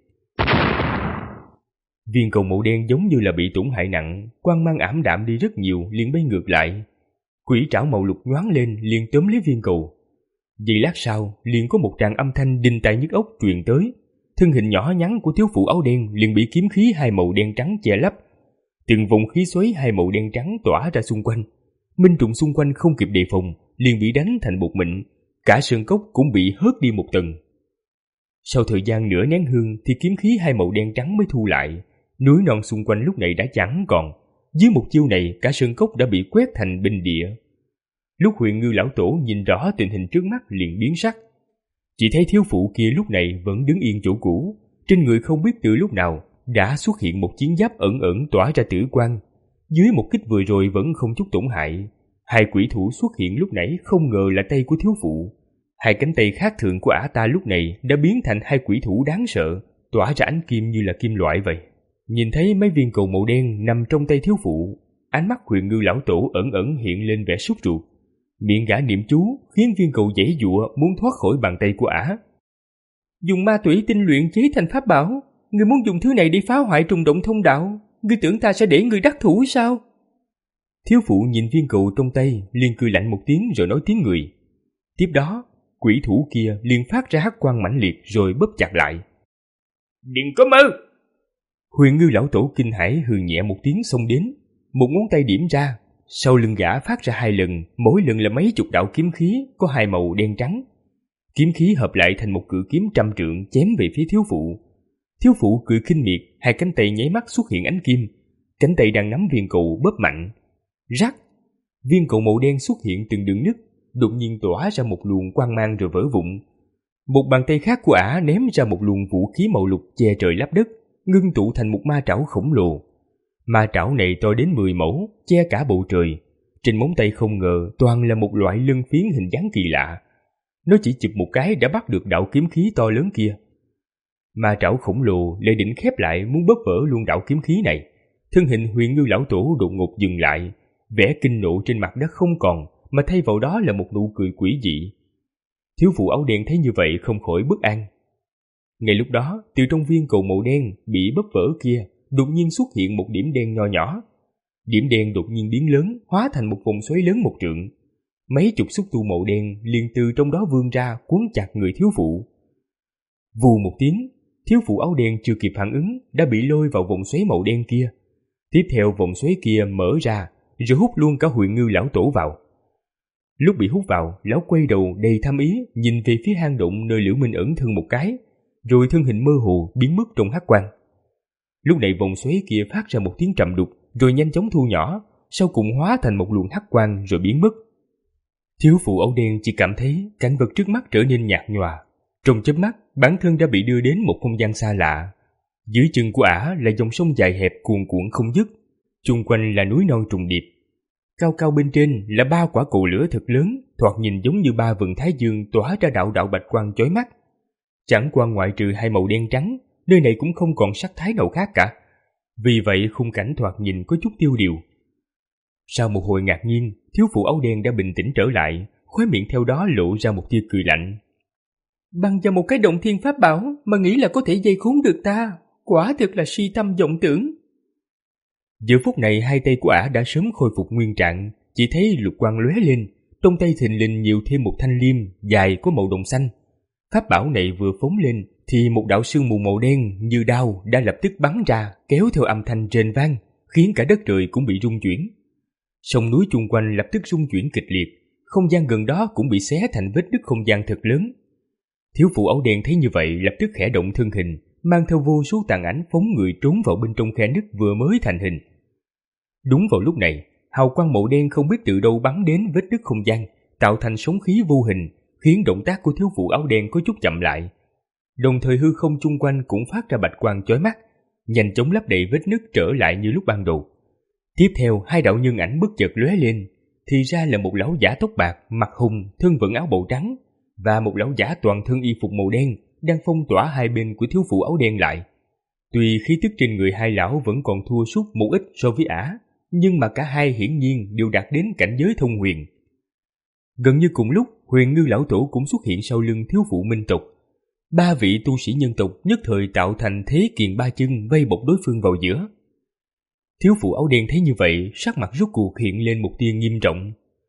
Viên cầu màu đen giống như là bị tổn hại nặng, quang mang ảm đạm đi rất nhiều, liền bay ngược lại. Quỷ trảo màu lục nhoáng lên liền tóm lấy viên cầu. Giây lát sau, liền có một tràng âm thanh đinh tai nhức óc truyền tới. Thân hình nhỏ nhắn của thiếu phụ áo đen liền bị kiếm khí hai màu đen trắng che lấp. Từng vòng khí xoáy hai màu đen trắng tỏa ra xung quanh. Minh trùng xung quanh không kịp đề phòng, liền bị đánh thành bột mịn. Cả sơn cốc cũng bị hớt đi một tầng. Sau thời gian nửa nén hương thì kiếm khí hai màu đen trắng mới thu lại. Núi non xung quanh lúc này đã chẳng còn. Dưới một chiêu này, cả sơn cốc đã bị quét thành binh địa. Lúc Huyền Ngư lão tổ nhìn rõ tình hình trước mắt liền biến sắc. Chỉ thấy thiếu phụ kia lúc này vẫn đứng yên chỗ cũ, trên người không biết từ lúc nào đã xuất hiện một chiến giáp ẩn ẩn tỏa ra tử quang. Dưới một kích vừa rồi vẫn không chút tổn hại. Hai quỷ thủ xuất hiện lúc nãy không ngờ là tay của thiếu phụ. Hai cánh tay khác thường của ả ta lúc này đã biến thành hai quỷ thủ đáng sợ, tỏa ra ánh kim như là kim loại vậy. Nhìn thấy mấy viên cầu màu đen nằm trong tay thiếu phụ, ánh mắt Huyền Ngư lão tổ ẩn ẩn hiện lên vẻ sốt ruột. Miệng gã niệm chú khiến viên cầu giãy giụa muốn thoát khỏi bàn tay của ả. Dùng ma tủy tinh luyện chế thành pháp bảo,
Ngươi muốn dùng thứ này để phá hoại trùng động thông đạo? Ngươi tưởng ta sẽ để ngươi đắc thủ sao?
Thiếu phụ nhìn viên cầu trong tay, liền cười lạnh một tiếng rồi nói tiếng người. Tiếp đó, quỷ thủ kia liền phát ra hắc quang mãnh liệt rồi bóp chặt lại.
Đừng có mơ!
Huyền Ngư lão tổ kinh hãi hừ nhẹ một tiếng xông đến, một ngón tay điểm ra, sau lưng gã phát ra hai lần, mỗi lần là mấy chục đạo kiếm khí có hai màu đen trắng. Kiếm khí hợp lại thành một cự kiếm trăm trượng chém về phía thiếu phụ. Thiếu phụ cười khinh miệt, hai cánh tay nháy mắt xuất hiện ánh kim, cánh tay đang nắm viên cầu bóp mạnh. Rắc, viên cầu màu đen xuất hiện từng đường nứt, đột nhiên tỏa ra một luồng quang mang rồi vỡ vụn. Một bàn tay khác của ả ném ra một luồng vũ khí màu lục che trời lấp đất, ngưng tụ thành một ma trảo khổng lồ. Ma trảo này to đến mười mẫu, che cả bầu trời. Trên móng tay không ngờ toàn là một loại lân phiến hình dáng kỳ lạ. Nó chỉ chụp một cái đã bắt được đạo kiếm khí to lớn kia. Ma trảo khổng lồ lại định khép lại muốn bóp vỡ luôn đạo kiếm khí này. Thân hình Huyền Ngư lão tổ đột ngột dừng lại, vẻ kinh nộ trên mặt đất không còn, mà thay vào đó là một nụ cười quỷ dị. Thiếu phụ áo đen thấy như vậy không khỏi bất an. Ngay lúc đó, từ trong viên cầu màu đen bị bóp vỡ kia, đột nhiên xuất hiện một điểm đen nho nhỏ. Điểm đen đột nhiên biến lớn, hóa thành một vòng xoáy lớn một trượng. Mấy chục xúc tu màu đen liền từ trong đó vươn ra, cuốn chặt người thiếu phụ. Vù một tiếng, thiếu phụ áo đen chưa kịp phản ứng đã bị lôi vào vòng xoáy màu đen kia. Tiếp theo vòng xoáy kia mở ra, rồi hút luôn cả Huyền Ngư lão tổ vào. Lúc bị hút vào, lão quay đầu đầy tham ý nhìn về phía hang động nơi Liễu Minh ẩn thân một cái, rồi thân hình mơ hồ biến mất trong hắc quang. Lúc này vòng xoáy kia phát ra một tiếng trầm đục, rồi nhanh chóng thu nhỏ, sau cùng hóa thành một luồng hắc quang rồi biến mất. Thiếu phụ áo đen chỉ cảm thấy cảnh vật trước mắt trở nên nhạt nhòa. Trong chớp mắt, bản thân đã bị đưa đến một không gian xa lạ. Dưới chân của ả là dòng sông dài hẹp cuồn cuộn không dứt, chung quanh là núi non trùng điệp. Cao cao bên trên là ba quả cầu lửa thật lớn, thoạt nhìn giống như ba vầng thái dương tỏa ra đạo đạo bạch quang chói mắt. Chẳng qua ngoại trừ hai màu đen trắng, nơi này cũng không còn sắc thái nào khác cả. Vì vậy khung cảnh thoạt nhìn có chút tiêu điều. Sau một hồi ngạc nhiên, thiếu phụ áo đen đã bình tĩnh trở lại, khóe miệng theo đó lộ ra một tia cười lạnh.
Bằng vào một cái động thiên pháp bảo mà nghĩ là có thể dây khốn được ta, quả thực là si tâm vọng tưởng.
Giờ phút này hai tay của ả đã sớm khôi phục nguyên trạng, chỉ thấy lục quang lóe lên, trong tay thình lình nhiều thêm một thanh liêm dài có màu đồng xanh. Pháp bảo này vừa phóng lên thì một đạo sương mù màu đen như đao đã lập tức bắn ra, kéo theo âm thanh rền vang, khiến cả đất trời cũng bị rung chuyển. Sông núi chung quanh lập tức rung chuyển kịch liệt, không gian gần đó cũng bị xé thành vết nứt không gian thật lớn. Thiếu phụ áo đen thấy như vậy lập tức khẽ động thân hình, mang theo vô số tàn ảnh phóng người trốn vào bên trong khe nứt vừa mới thành hình. Đúng vào lúc này, hào quang màu đen không biết từ đâu bắn đến vết nứt không gian, tạo thành sóng khí vô hình, khiến động tác của thiếu phụ áo đen có chút chậm lại. Đồng thời hư không chung quanh cũng phát ra bạch quang chói mắt, nhanh chóng lấp đầy vết nứt trở lại như lúc ban đầu. Tiếp theo, hai đạo nhân ảnh bất chợt lóe lên, thì ra là một lão giả tóc bạc, mặt hùng, thân vận áo bào trắng, và một lão giả toàn thân y phục màu đen đang phong tỏa hai bên của thiếu phụ áo đen lại. Tuy khí tức trên người hai lão vẫn còn thua sút một ít so với ả, nhưng mà cả hai hiển nhiên đều đạt đến cảnh giới thông huyền. Gần như cùng lúc, Huyền Ngư lão tổ cũng xuất hiện sau lưng thiếu phụ minh tộc. Ba vị tu sĩ nhân tộc nhất thời tạo thành thế kiền ba chân vây bọc đối phương vào giữa. Thiếu phụ áo đen thấy như vậy, sắc mặt rốt cuộc hiện lên một tia nghiêm trọng.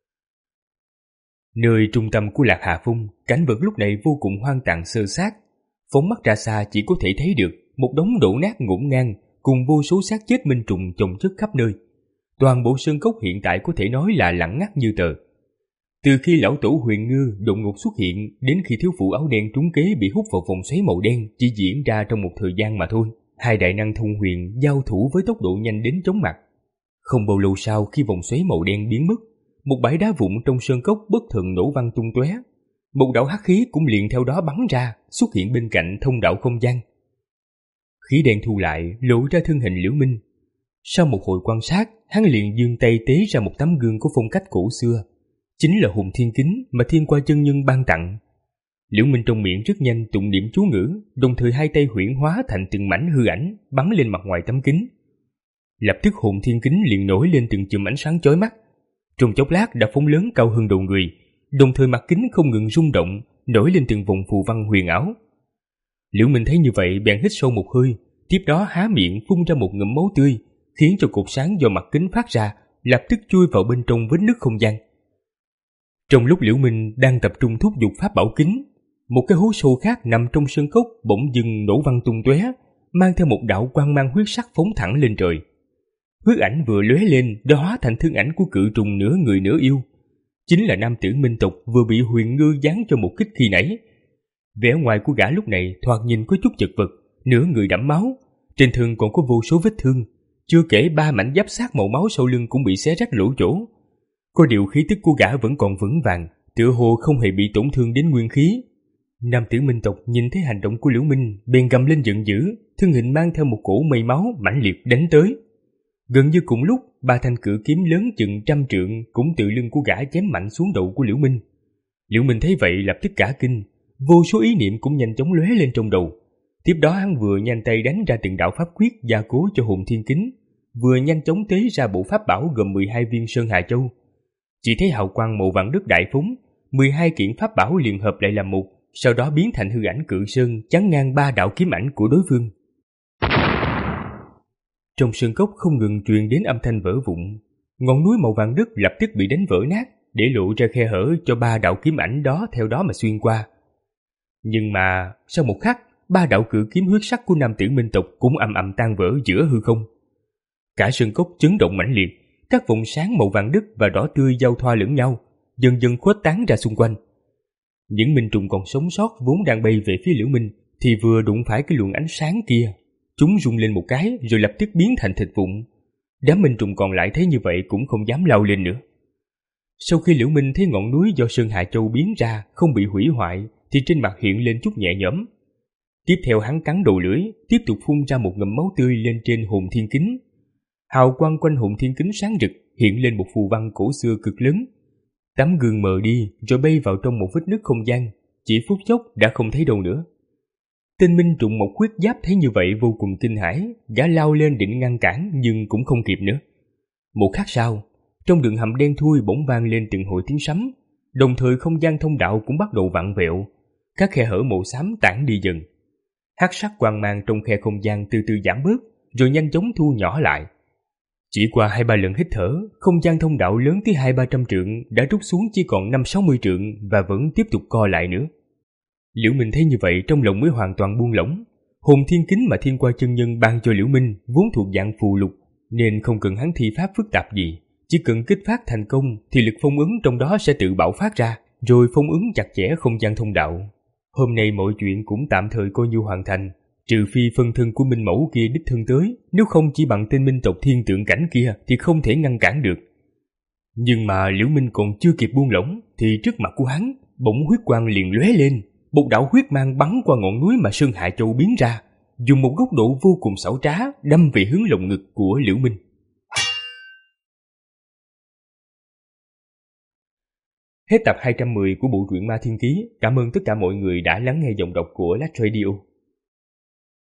Nơi trung tâm của Lạc Hà Phong, cảnh vật lúc này vô cùng hoang tàn xơ xác. Phóng mắt ra xa chỉ có thể thấy được một đống đổ nát ngổn ngang cùng vô số xác chết minh trùng chồng chất khắp nơi. Toàn bộ sơn cốc hiện tại có thể nói là lặng ngắt như tờ. Từ khi lão tổ Huyền Ngư đột ngột xuất hiện đến khi thiếu phụ áo đen trúng kế bị hút vào vòng xoáy màu đen chỉ diễn ra trong một thời gian mà thôi. Hai đại năng thông huyền giao thủ với tốc độ nhanh đến chóng mặt. Không bao lâu sau khi vòng xoáy màu đen biến mất, một bãi đá vụn trong sơn cốc bất thần nổ văng tung tóe. Một đạo hắc khí cũng liền theo đó bắn ra, xuất hiện bên cạnh thông đạo không gian. Khí đen thu lại, lộ ra thân hình Liễu Minh. Sau một hồi quan sát, hắn liền giương tay tế ra một tấm gương có phong cách cổ xưa, chính là hồn thiên kính mà Thiên Qua chân nhân ban tặng. Liễu Minh trong miệng rất nhanh tụng niệm chú ngữ, đồng thời hai tay huyễn hóa thành từng mảnh hư ảnh bắn lên mặt ngoài tấm kính. Lập tức hồn thiên kính liền nổi lên từng chùm ánh sáng chói mắt. Trong chốc lát đã phóng lớn cao hơn đầu người, đồng thời mặt kính không ngừng rung động, nổi lên từng vòng phù văn huyền ảo. Liễu Minh thấy như vậy bèn hít sâu một hơi, tiếp đó há miệng phun ra một ngụm máu tươi, khiến cho cột sáng do mặt kính phát ra lập tức chui vào bên trong vết nứt không gian. Trong lúc Liễu Minh đang tập trung thúc giục pháp bảo kính, một cái hố sâu khác nằm trong sơn cốc bỗng dưng nổ văng tung tóe, mang theo một đạo quang mang huyết sắc phóng thẳng lên trời. Huyết ảnh vừa lóe lên đã hóa thành thân ảnh của cự trùng nửa người nửa yêu, chính là nam tử minh tộc vừa bị Huyền Ngư giáng cho một kích khi nãy. Vẻ ngoài của gã lúc này thoạt nhìn có chút chật vật, nửa người đẫm máu, trên thân còn có vô số vết thương, chưa kể ba mảnh giáp sát màu máu sau lưng cũng bị xé rách lỗ chỗ. Có điều khí tức của gã vẫn còn vững vàng, tựa hồ không hề bị tổn thương đến nguyên khí. Nam tử minh tộc nhìn thấy hành động của Liễu Minh, bèn gầm lên giận dữ, thân hình mang theo một cổ mây máu mãnh liệt đánh tới. Gần như cùng lúc, ba thanh cự kiếm lớn chừng trăm trượng cũng tự lưng của gã chém mạnh xuống đầu của Liễu Minh. Liễu Minh thấy vậy lập tức cả kinh, vô số ý niệm cũng nhanh chóng lóe lên trong đầu. Tiếp đó hắn vừa nhanh tay đánh ra từng đạo pháp quyết gia cố cho hồn thiên kính, vừa nhanh chóng tế ra bộ pháp bảo gồm mười hai viên sơn hà châu. Chỉ thấy hào quang màu vàng đất đại phóng, mười hai kiện pháp bảo liền hợp lại làm một, sau đó biến thành hư ảnh cự sơn chắn ngang ba đạo kiếm ảnh của đối phương. Trong sơn cốc không ngừng truyền đến âm thanh vỡ vụn, ngọn núi màu vàng đất lập tức bị đánh vỡ nát, để lộ ra khe hở cho ba đạo kiếm ảnh đó theo đó mà xuyên qua. Nhưng mà sau một khắc, ba đạo cự kiếm huyết sắc của nam tử minh tộc cũng ầm ầm tan vỡ giữa hư không. Cả sơn cốc chấn động mãnh liệt, các vòng sáng màu vàng đất và đỏ tươi giao thoa lẫn nhau, dần dần khuếch tán ra xung quanh. Những minh trùng còn sống sót vốn đang bay về phía Liễu Minh thì vừa đụng phải cái luồng ánh sáng kia, chúng rung lên một cái rồi lập tức biến thành thịt vụn. Đám minh trùng còn lại thấy như vậy cũng không dám lao lên nữa. Sau khi Liễu Minh thấy ngọn núi do Sơn Hà Châu biến ra không bị hủy hoại thì trên mặt hiện lên chút nhẹ nhõm. Tiếp theo hắn cắn đầu lưỡi, tiếp tục phun ra một ngụm máu tươi lên trên hồn thiên kính. Hào quang quanh hồn thiên kính sáng rực, hiện lên một phù văn cổ xưa cực lớn. Tấm gương mờ đi rồi bay vào trong một vết nứt không gian, chỉ phút chốc đã không thấy đâu nữa. Tên minh trùng một huyết giáp thấy như vậy vô cùng kinh hãi, gã lao lên định ngăn cản nhưng cũng không kịp nữa. Một khắc sau, trong đường hầm đen thui bỗng vang lên từng hồi tiếng sấm, đồng thời không gian thông đạo cũng bắt đầu vặn vẹo, các khe hở màu xám tản đi dần. Hắc sắc quang mang trong khe không gian từ từ giảm bớt, rồi nhanh chóng thu nhỏ lại. Chỉ qua hai ba lần hít thở, không gian thông đạo lớn tới hai ba trăm trượng đã rút xuống chỉ còn năm sáu mươi trượng và vẫn tiếp tục co lại nữa. Liễu Minh thấy như vậy trong lòng mới hoàn toàn buông lỏng. Hồn thiên kính mà Thiên Qua chân nhân ban cho Liễu Minh vốn thuộc dạng phù lục, nên không cần hắn thi pháp phức tạp gì, chỉ cần kích phát thành công thì lực phong ấn trong đó sẽ tự bạo phát ra, rồi phong ấn chặt chẽ không gian thông đạo. Hôm nay mọi chuyện cũng tạm thời coi như hoàn thành, trừ phi phân thân của Minh Mẫu kia đích thân tới, nếu không chỉ bằng tên minh tộc thiên tượng cảnh kia thì không thể ngăn cản được. Nhưng mà Liễu Minh còn chưa kịp buông lỏng thì trước mặt của hắn bỗng huyết quang liền lóe lên, một đạo huyết mang bắn qua ngọn núi mà Sơn Hạ Châu biến ra, dùng một góc độ vô cùng xảo trá đâm về hướng lồng ngực của Liễu Minh. Hết tập hai trăm mười của bộ truyện Ma Thiên Ký. Cảm ơn tất cả mọi người đã lắng nghe giọng đọc của Last Radio.